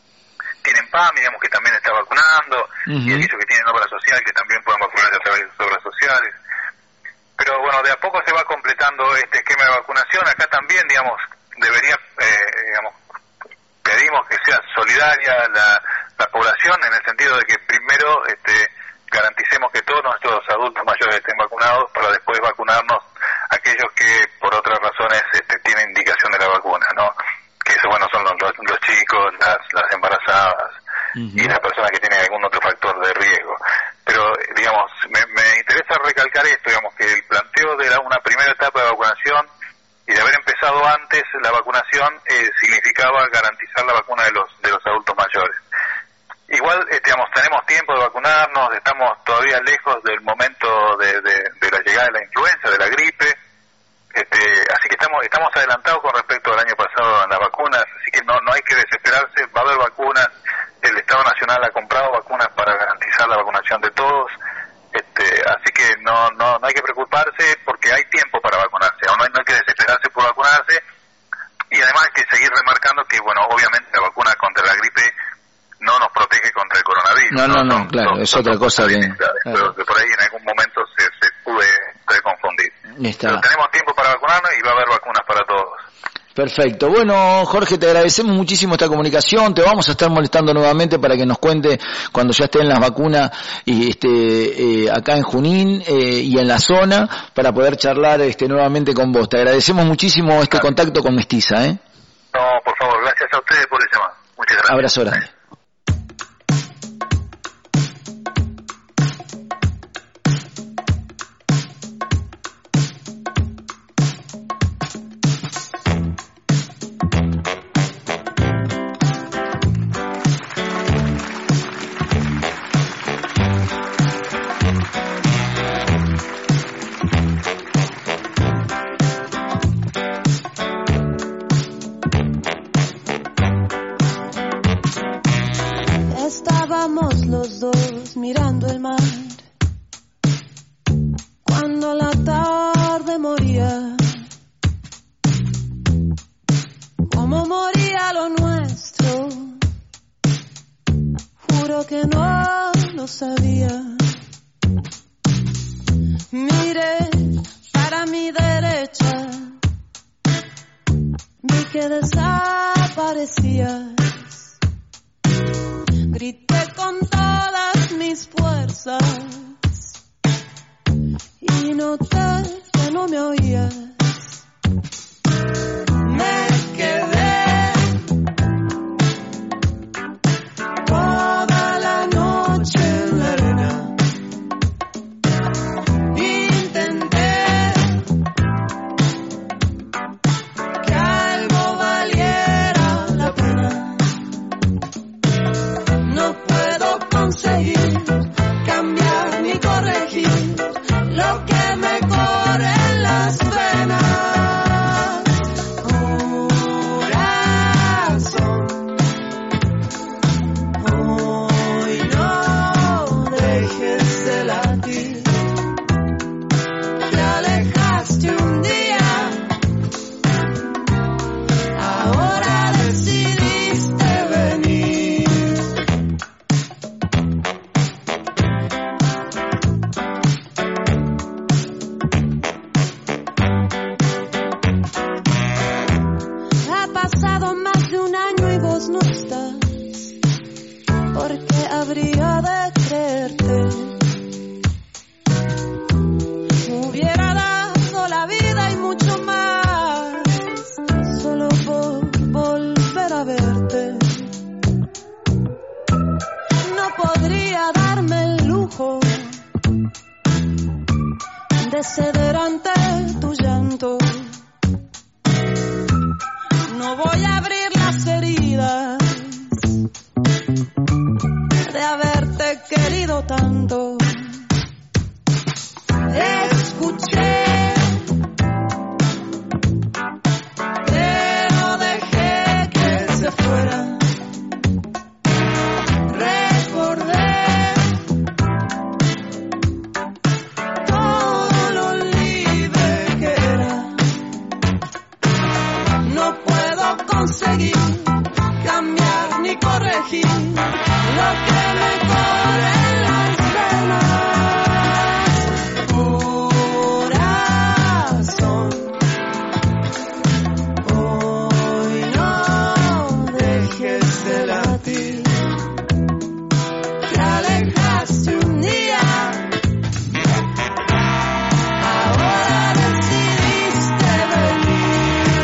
S9: tienen P A M I, digamos, que también está vacunando, uh-huh. y aquellos que tienen obra social que también pueden vacunarse a través de sus obras sociales. Pero bueno, de a poco se va completando este esquema de vacunación. Acá también, digamos, debería, eh, digamos, pedimos que sea solidaria la, la población en el sentido de que primero este, garanticemos que todos nuestros adultos mayores estén vacunados para después vacunarnos aquellos que por otras razones este, tienen indicación de la vacuna, ¿no? Que eso, bueno, son los, los, los chicos, las, las embarazadas uh-huh. y las personas que tienen algún otro factor de riesgo. Pero, digamos, me, me interesa recalcar esto, digamos, que el planteo de la, una primera etapa de vacunación y de haber empezado antes la vacunación eh, significaba garantizar la vacuna de los de los adultos mayores. Igual, eh, digamos, tenemos tiempo de vacunarnos, estamos todavía lejos del momento de, de, de la llegada de la influenza, de la gripe, este, así que estamos estamos adelantados con respecto al año pasado en las vacunas, así que no no hay que desesperarse, va a haber vacunas, el Estado Nacional ha comprado vacunas para garantizar la vacunación de todos. Este, así que no, no no hay que preocuparse porque hay tiempo para vacunarse, no hay, no hay que desesperarse por vacunarse y además hay que seguir remarcando que, bueno, obviamente la vacuna contra la gripe no nos protege contra el coronavirus.
S5: No, no, no, no claro, son, es son otra cosa bien.
S9: Claro. Pero que por ahí en algún momento se, se puede, puede confundir.
S5: Está.
S9: Pero tenemos tiempo para vacunarnos y va a haber vacunas para todos.
S5: Perfecto. Bueno, Jorge, te agradecemos muchísimo esta comunicación. Te vamos a estar molestando nuevamente para que nos cuente cuando ya estén las vacunas y este eh, acá en Junín eh, y en la zona para poder charlar este nuevamente con vos. Te agradecemos muchísimo este claro. contacto con Mestiza, ¿eh?
S9: No, por favor, gracias a ustedes por el llamado. Muchas gracias.
S5: Abrazo grande.
S10: Estábamos los dos mirando el mar cuando la tarde moría, como moría lo nuestro, juro que no lo sabía. Miré para mi derecha, vi que desaparecías. Grité con todas mis fuerzas y noté que no me oías. Me quedé toda la noche en la arena. Intenté que algo valiera la pena. No puedo conseguir cambiar ni corregir lo que me corre en las venas. Corazón, hoy no dejes de latir. Te alejaste un día, ahora decidiste venir. Ha pasado más de un año y vos no estás. ¿Por qué habría de creerte? Hubiera dado la vida y mucho más solo por volver a verte. No podría darme el lujo de ceder ante tu llanto. No voy a abrir las heridas de haberte querido tanto. Escuché, pero dejé que se fuera. Recordé todo lo libre que era. No puedo conseguir cambiar ni corregir lo que me corre en las venas. Corazón, hoy no dejes de latir. Te alejaste un día, ahora decidiste venir.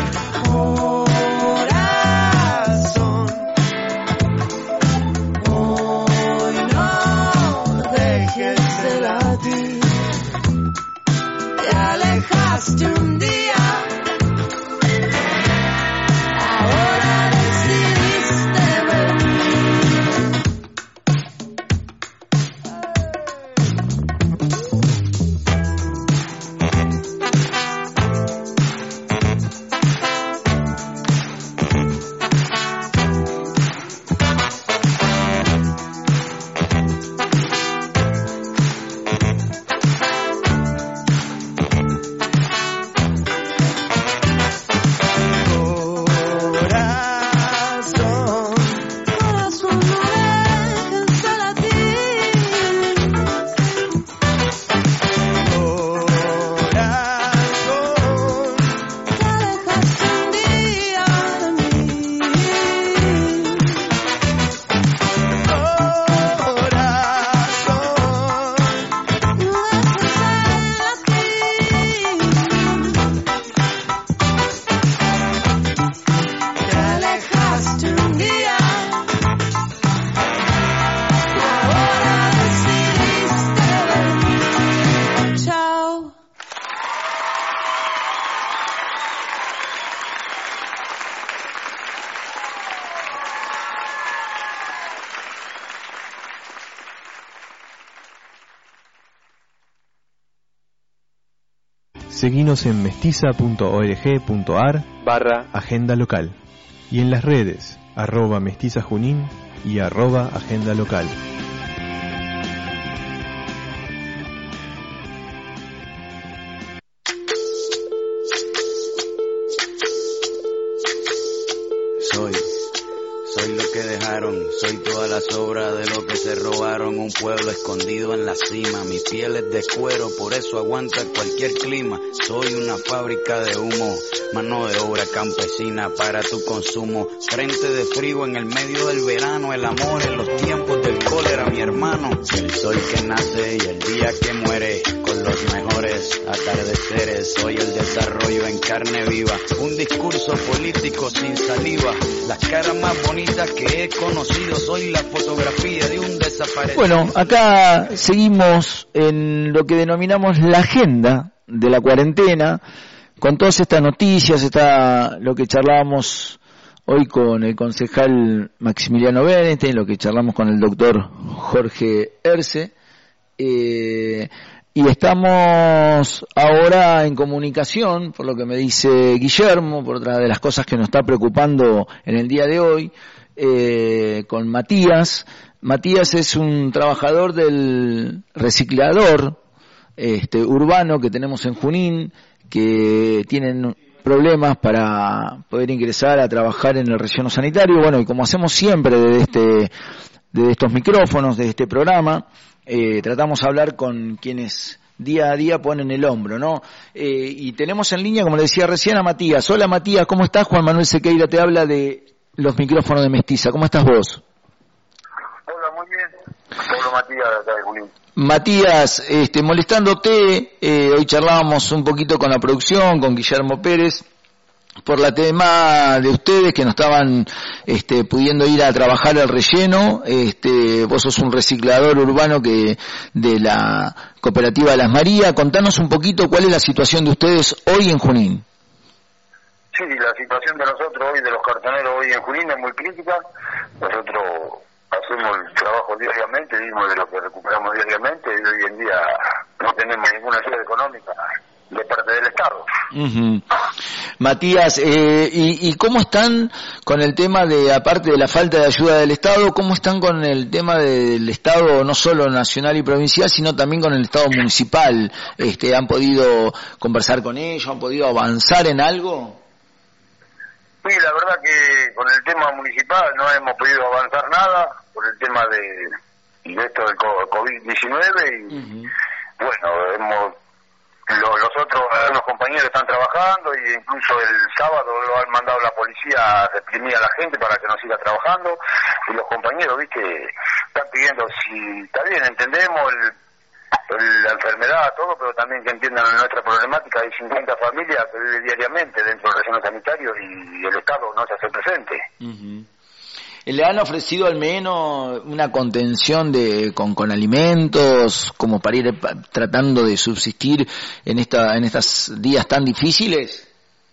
S10: Corazón, hoy no dejes de latir. Te alejaste un día, ahora decidiste venir. Corazón, corazón, no dejes de latir. Corazón, te alejaste un día de mí. Corazón, no dejes de latir. Te alejaste un día, ahora decidiste venir. Chao.
S1: Seguinos en mestiza punto org punto ar
S2: barra
S1: agenda local y en las redes arroba mestiza junín y arroba agenda local.
S3: Soy, soy lo que que dejaron, soy toda la sobra de lo que se robaron. Un pueblo escondido en la cima, mi piel es de cuero, por eso aguanta cualquier clima. Soy una fábrica de humo, mano de obra campesina para tu consumo. Frente de frío en el medio del verano, el amor en los tiempos del cólera, mi hermano. El sol que nace y el día que muere, con los mejores atardeceres. Soy el desarrollo en carne viva, un discurso político sin saliva. Las caras más bonitas que he conocido, soy la fotografía de un desaparecido.
S5: Bueno, acá seguimos en lo que denominamos la agenda de la cuarentena, con todas estas noticias. Está lo que charlábamos hoy con el concejal Maximiliano Benete, lo que charlamos con el doctor Jorge Erce, eh, y estamos ahora en comunicación, por lo que me dice Guillermo, por otra de las cosas que nos está preocupando en el día de hoy, eh, con Matías. Matías es un trabajador del reciclador este, urbano que tenemos en Junín, que tienen problemas para poder ingresar a trabajar en el relleno sanitario. Bueno, y como hacemos siempre desde este, desde estos micrófonos, de este programa, eh, tratamos de hablar con quienes día a día ponen el hombro, ¿no? Eh, y tenemos en línea, como le decía recién, a Matías. Hola Matías, ¿cómo estás? Juan Manuel Sequeira te habla de los micrófonos de Mestiza. ¿Cómo estás vos?
S11: Hola, muy bien. Hola Matías, de acá de Junín.
S5: Matías, este, molestándote, eh, hoy charlábamos un poquito con la producción, con Guillermo Pérez, por la tema de ustedes que no estaban este, pudiendo ir a trabajar al relleno. Este, vos sos un reciclador urbano que de la cooperativa Las Marías. Contanos un poquito cuál es la situación de ustedes hoy en Junín.
S11: Sí, la situación de nosotros hoy, de los cartoneros hoy en Junín, es muy crítica. Nosotros hacemos el trabajo diariamente, vivimos de lo que recuperamos diariamente, y hoy en día no tenemos ninguna ayuda económica de parte del Estado.
S5: Uh-huh. Matías, eh, y, ¿y cómo están con el tema de, aparte de la falta de ayuda del Estado, cómo están con el tema del Estado, no solo nacional y provincial, sino también con el Estado municipal? Este, ¿han podido conversar con ellos? ¿Han podido avanzar en algo?
S11: Sí, la verdad que con el tema municipal no hemos podido avanzar nada, por el tema de, de esto del COVID diecinueve, y uh-huh. bueno, hemos Los, los otros, los compañeros están trabajando, y incluso el sábado lo han mandado la policía a reprimir a la gente para que no siga trabajando, y los compañeros, viste, están pidiendo, si está bien, entendemos el, el, la enfermedad, todo, pero también que entiendan nuestra problemática. Hay cincuenta familias que viven diariamente dentro del relleno sanitario y el Estado no se hace presente.
S5: Uh-huh. ¿Le han ofrecido al menos una contención de con, con alimentos como para ir tratando de subsistir en esta en estos días tan difíciles?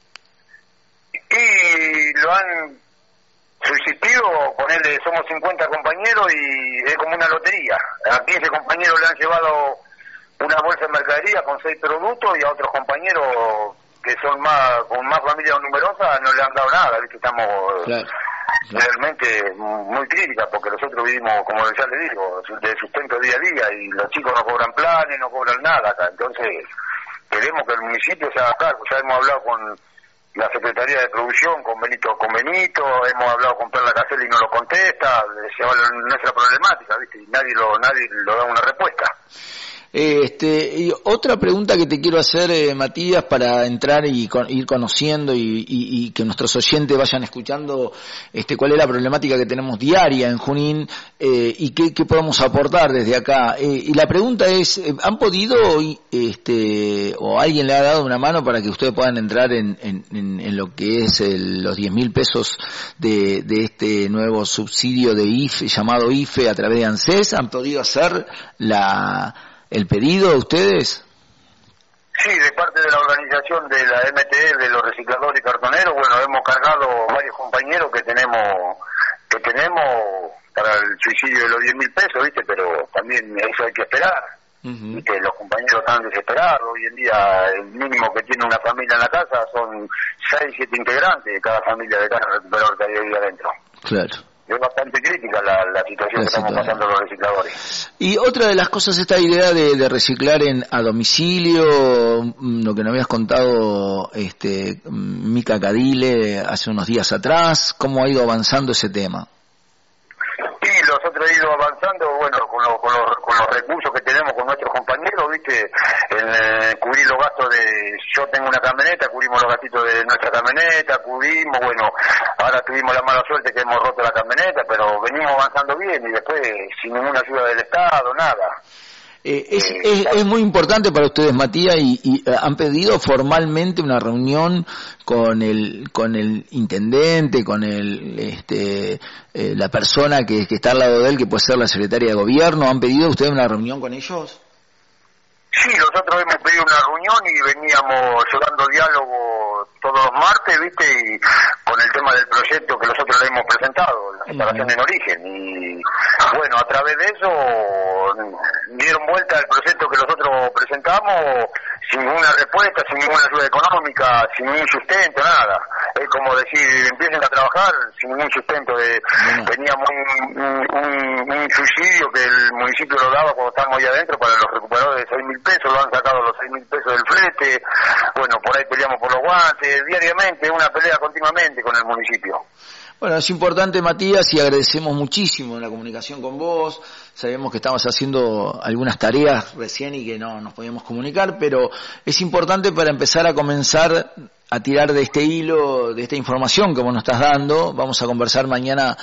S11: Y lo han subsistido, ponerle, somos cincuenta compañeros y es como una lotería. A quince compañeros le han llevado una bolsa de mercadería con seis productos, y a otros compañeros que son más con más familias numerosas no le han dado nada, ¿viste? Estamos... Claro. Realmente muy crítica, porque nosotros vivimos, como ya le digo, de sustento día a día, y los chicos no cobran planes, no cobran nada acá. Entonces queremos que el municipio se haga cargo. Ya hemos hablado con la Secretaría de Producción, con Benito, con Benito hemos hablado con Perla Caselli y no lo contesta. Se habla de nuestra problemática, ¿viste? Y nadie lo, nadie lo da una respuesta.
S5: Este, y otra pregunta que te quiero hacer, eh, Matías, para entrar y con, ir conociendo y, y, y que nuestros oyentes vayan escuchando este, cuál es la problemática que tenemos diaria en Junín, eh, y qué, qué podemos aportar desde acá. Eh, y la pregunta es, ¿han podido, este, o alguien le ha dado una mano para que ustedes puedan entrar en, en, en, en lo que es el, los diez mil pesos de, de este nuevo subsidio de I F E, llamado I F E, a través de ANSES? ¿Han podido hacer la... el pedido a ustedes?
S11: Sí, de parte de la organización de la M T E, de los recicladores y cartoneros, bueno, hemos cargado varios compañeros que tenemos que tenemos para el suicidio de los diez mil pesos, ¿viste? Pero también eso hay que esperar. Uh-huh. ¿Viste? Los compañeros están desesperados. Hoy en día el mínimo que tiene una familia en la casa son seis, siete integrantes de cada familia de cada recuperador que hay ahí adentro. Claro. Es bastante crítica la, la situación la que estamos pasando los recicladores.
S5: Y otra de las cosas, esta idea de, de reciclar en a domicilio, lo que nos habías contado este Mica Cadile hace unos días atrás, ¿cómo ha ido avanzando ese tema?
S11: he ido avanzando, bueno, con, lo, con, los, con los recursos que tenemos con nuestros compañeros, viste, en eh, cubrir los gastos de, yo tengo una camioneta, cubrimos los gastitos de nuestra camioneta, cubrimos, bueno, ahora tuvimos la mala suerte que hemos roto la camioneta, pero venimos avanzando bien y después sin ninguna ayuda del Estado, nada.
S5: Eh, es, es, es muy importante para ustedes, Matías, y, y han pedido formalmente una reunión con el con el intendente, con el este eh, la persona que, que está al lado de él, que puede ser la secretaria de gobierno. ¿Han pedido ustedes una reunión con ellos?
S11: Sí, nosotros hemos pedido una reunión y veníamos llevando diálogo todos los martes, viste, y con el tema del proyecto que nosotros le hemos presentado, la separación en origen, y bueno, a través de eso dieron vuelta al proyecto que nosotros presentamos sin ninguna respuesta, sin ninguna ayuda económica, sin ningún sustento, nada. Es como decir, empiecen a trabajar sin ningún sustento. De, bueno. Teníamos un, un, un subsidio que el municipio lo daba cuando estábamos ahí adentro para los recuperadores de seis mil pesos, lo han sacado los seis mil pesos del flete. Bueno, por ahí peleamos por los guantes, diariamente, una pelea continuamente con el municipio.
S5: Bueno, es importante, Matías, y agradecemos muchísimo la comunicación con vos. Sabemos que estamos haciendo algunas tareas recién y que no nos podíamos comunicar, pero es importante para empezar a comenzar a tirar de este hilo, de esta información que vos nos estás dando. Vamos a conversar mañana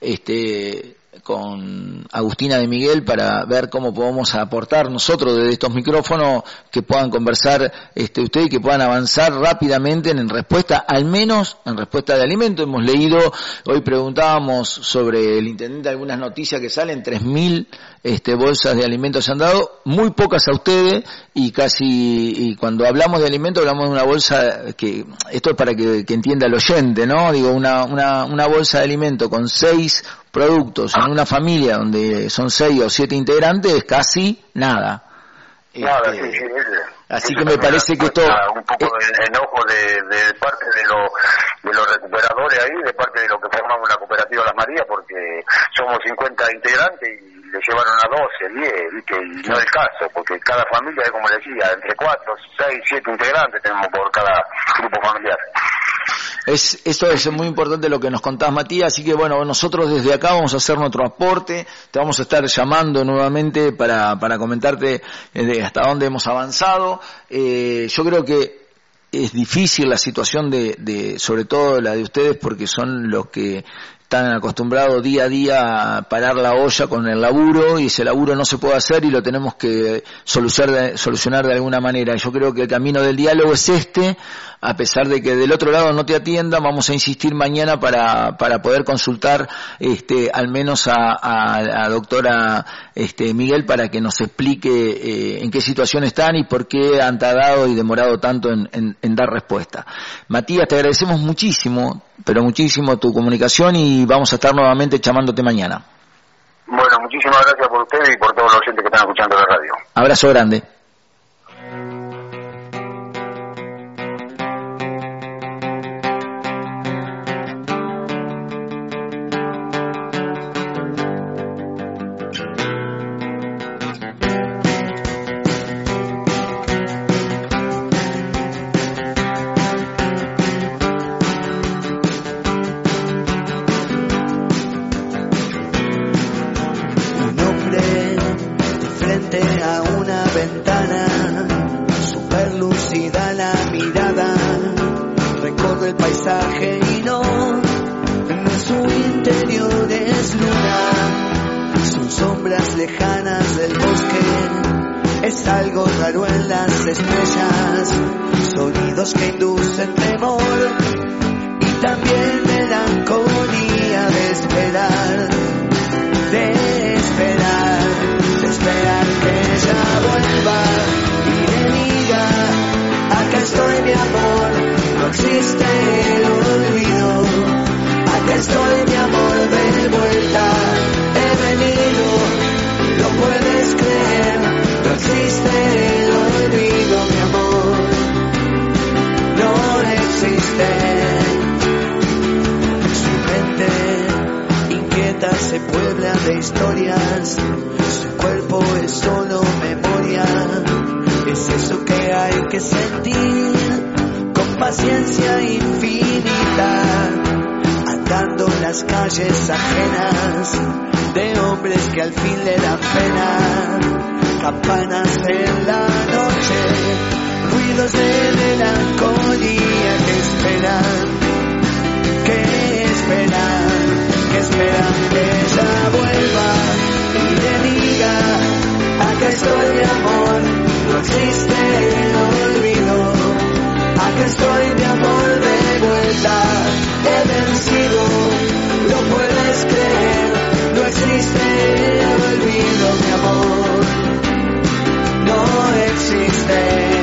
S5: este con Agustina de Miguel para ver cómo podemos aportar nosotros desde estos micrófonos, que puedan conversar este ustedes y que puedan avanzar rápidamente en respuesta, al menos en respuesta de alimento. Hemos leído, hoy preguntábamos sobre el intendente algunas noticias que salen, tres mil este, bolsas de alimentos se han dado, muy pocas a ustedes, y casi, y cuando hablamos de alimentos hablamos de una bolsa que, esto es para que, que entienda el oyente, ¿no? Digo, una, una, una bolsa de alimento con seis productos en una familia donde son seis o siete integrantes es casi nada.
S11: Nada,
S5: este,
S11: sí, sí, sí.
S5: Así que me parece que esto...
S11: Un poco de enojo de, de parte de, lo, de los recuperadores ahí, de parte de lo que formamos la cooperativa Las Marías, porque somos cincuenta integrantes y le llevaron a doce, diez, ¿viste? Y no es el caso, porque cada familia es como le decía, entre cuatro, seis, siete integrantes tenemos por cada grupo familiar.
S5: Es, eso es muy importante lo que nos contás, Matías, así que bueno, nosotros desde acá vamos a hacer nuestro aporte, te vamos a estar llamando nuevamente para, para comentarte de hasta dónde hemos avanzado. Eh, yo creo que es difícil la situación de, de, sobre todo la de ustedes, porque son los que están acostumbrados día a día a parar la olla con el laburo, y ese laburo no se puede hacer y lo tenemos que solucionar de, solucionar de alguna manera. Yo creo que el camino del diálogo es este, a pesar de que del otro lado no te atiendan. Vamos a insistir mañana para para poder consultar este al menos a, a, a doctora este Miguel para que nos explique eh, en qué situación están y por qué han tardado y demorado tanto en, en, en dar respuesta. Matías, te agradecemos muchísimo, pero muchísimo tu comunicación, y vamos a estar nuevamente llamándote mañana.
S11: Bueno, muchísimas gracias por ustedes y por todos los oyentes que están escuchando la radio.
S5: Abrazo grande.
S12: Paciencia infinita, andando en las calles ajenas de hombres que al fin le dan pena, campanas en la noche, ruidos de melancolía que esperan, que esperan, que esperan que ella vuelva y le diga, acá estoy mi amor, no existe el olvido, acá estoy mi amor de vuelta, he vencido, lo puedes creer, no existe el olvido, mi amor, no existe.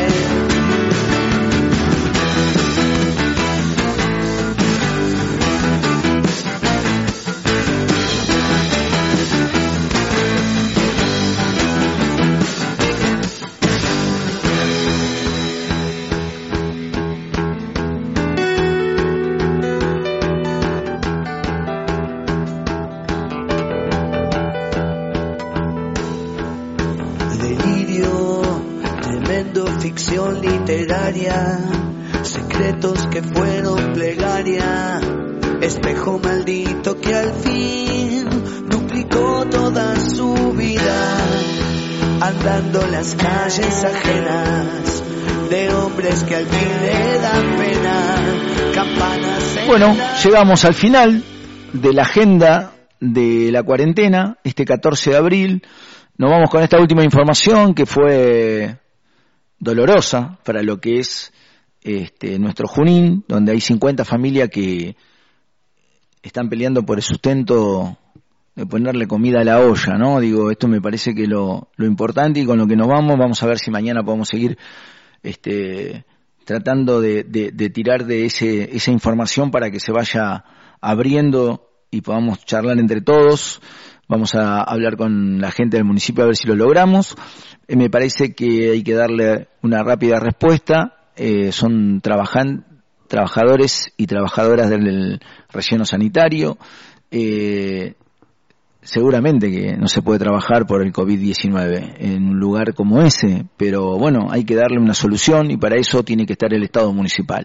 S12: Ficción literaria, secretos que fueron plegaria, espejo maldito que al fin duplicó toda su vida, andando las calles ajenas de hombres que al fin le dan pena, campanas en
S5: Bueno, llegamos al final de la agenda de la cuarentena, este catorce de abril. Nos vamos con esta última información que fue dolorosa para lo que es este nuestro Junín, donde hay cincuenta familias que están peleando por el sustento de ponerle comida a la olla, ¿no? Digo, esto me parece que lo, lo importante, y con lo que nos vamos, vamos a ver si mañana podemos seguir este tratando de, de, de tirar de ese esa información para que se vaya abriendo y podamos charlar entre todos. Vamos a hablar con la gente del municipio a ver si lo logramos. Eh, me parece que hay que darle una rápida respuesta. Eh, son trabajan, trabajadores y trabajadoras del relleno sanitario. Eh, seguramente que no se puede trabajar por el covid diecinueve en un lugar como ese, pero bueno, hay que darle una solución y para eso tiene que estar el Estado municipal.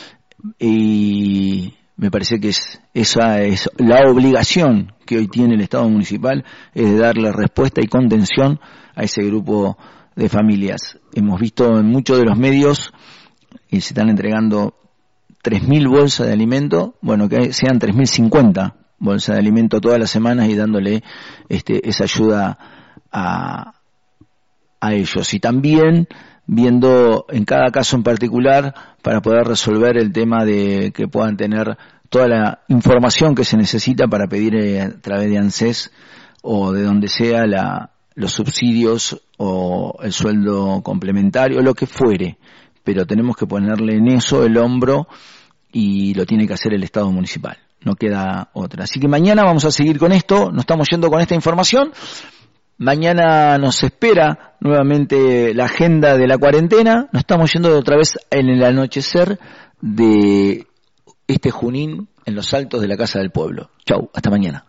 S5: Y me parece que es esa es la obligación que hoy tiene el Estado municipal, es de darle respuesta y contención a ese grupo de familias. Hemos visto en muchos de los medios que se están entregando tres mil bolsas de alimento, bueno, que sean tres mil cincuenta bolsas de alimento todas las semanas y dándole este esa ayuda a a ellos. Y también viendo en cada caso en particular para poder resolver el tema de que puedan tener toda la información que se necesita para pedir eh, a través de ANSES o de donde sea la, los subsidios o el sueldo complementario, lo que fuere, pero tenemos que ponerle en eso el hombro y lo tiene que hacer el Estado municipal, no queda otra. Así que mañana vamos a seguir con esto, nos estamos yendo con esta información. Mañana nos espera nuevamente la agenda de la cuarentena. Nos estamos yendo otra vez en el anochecer de este Junín en los altos de la Casa del Pueblo. Chau, hasta mañana.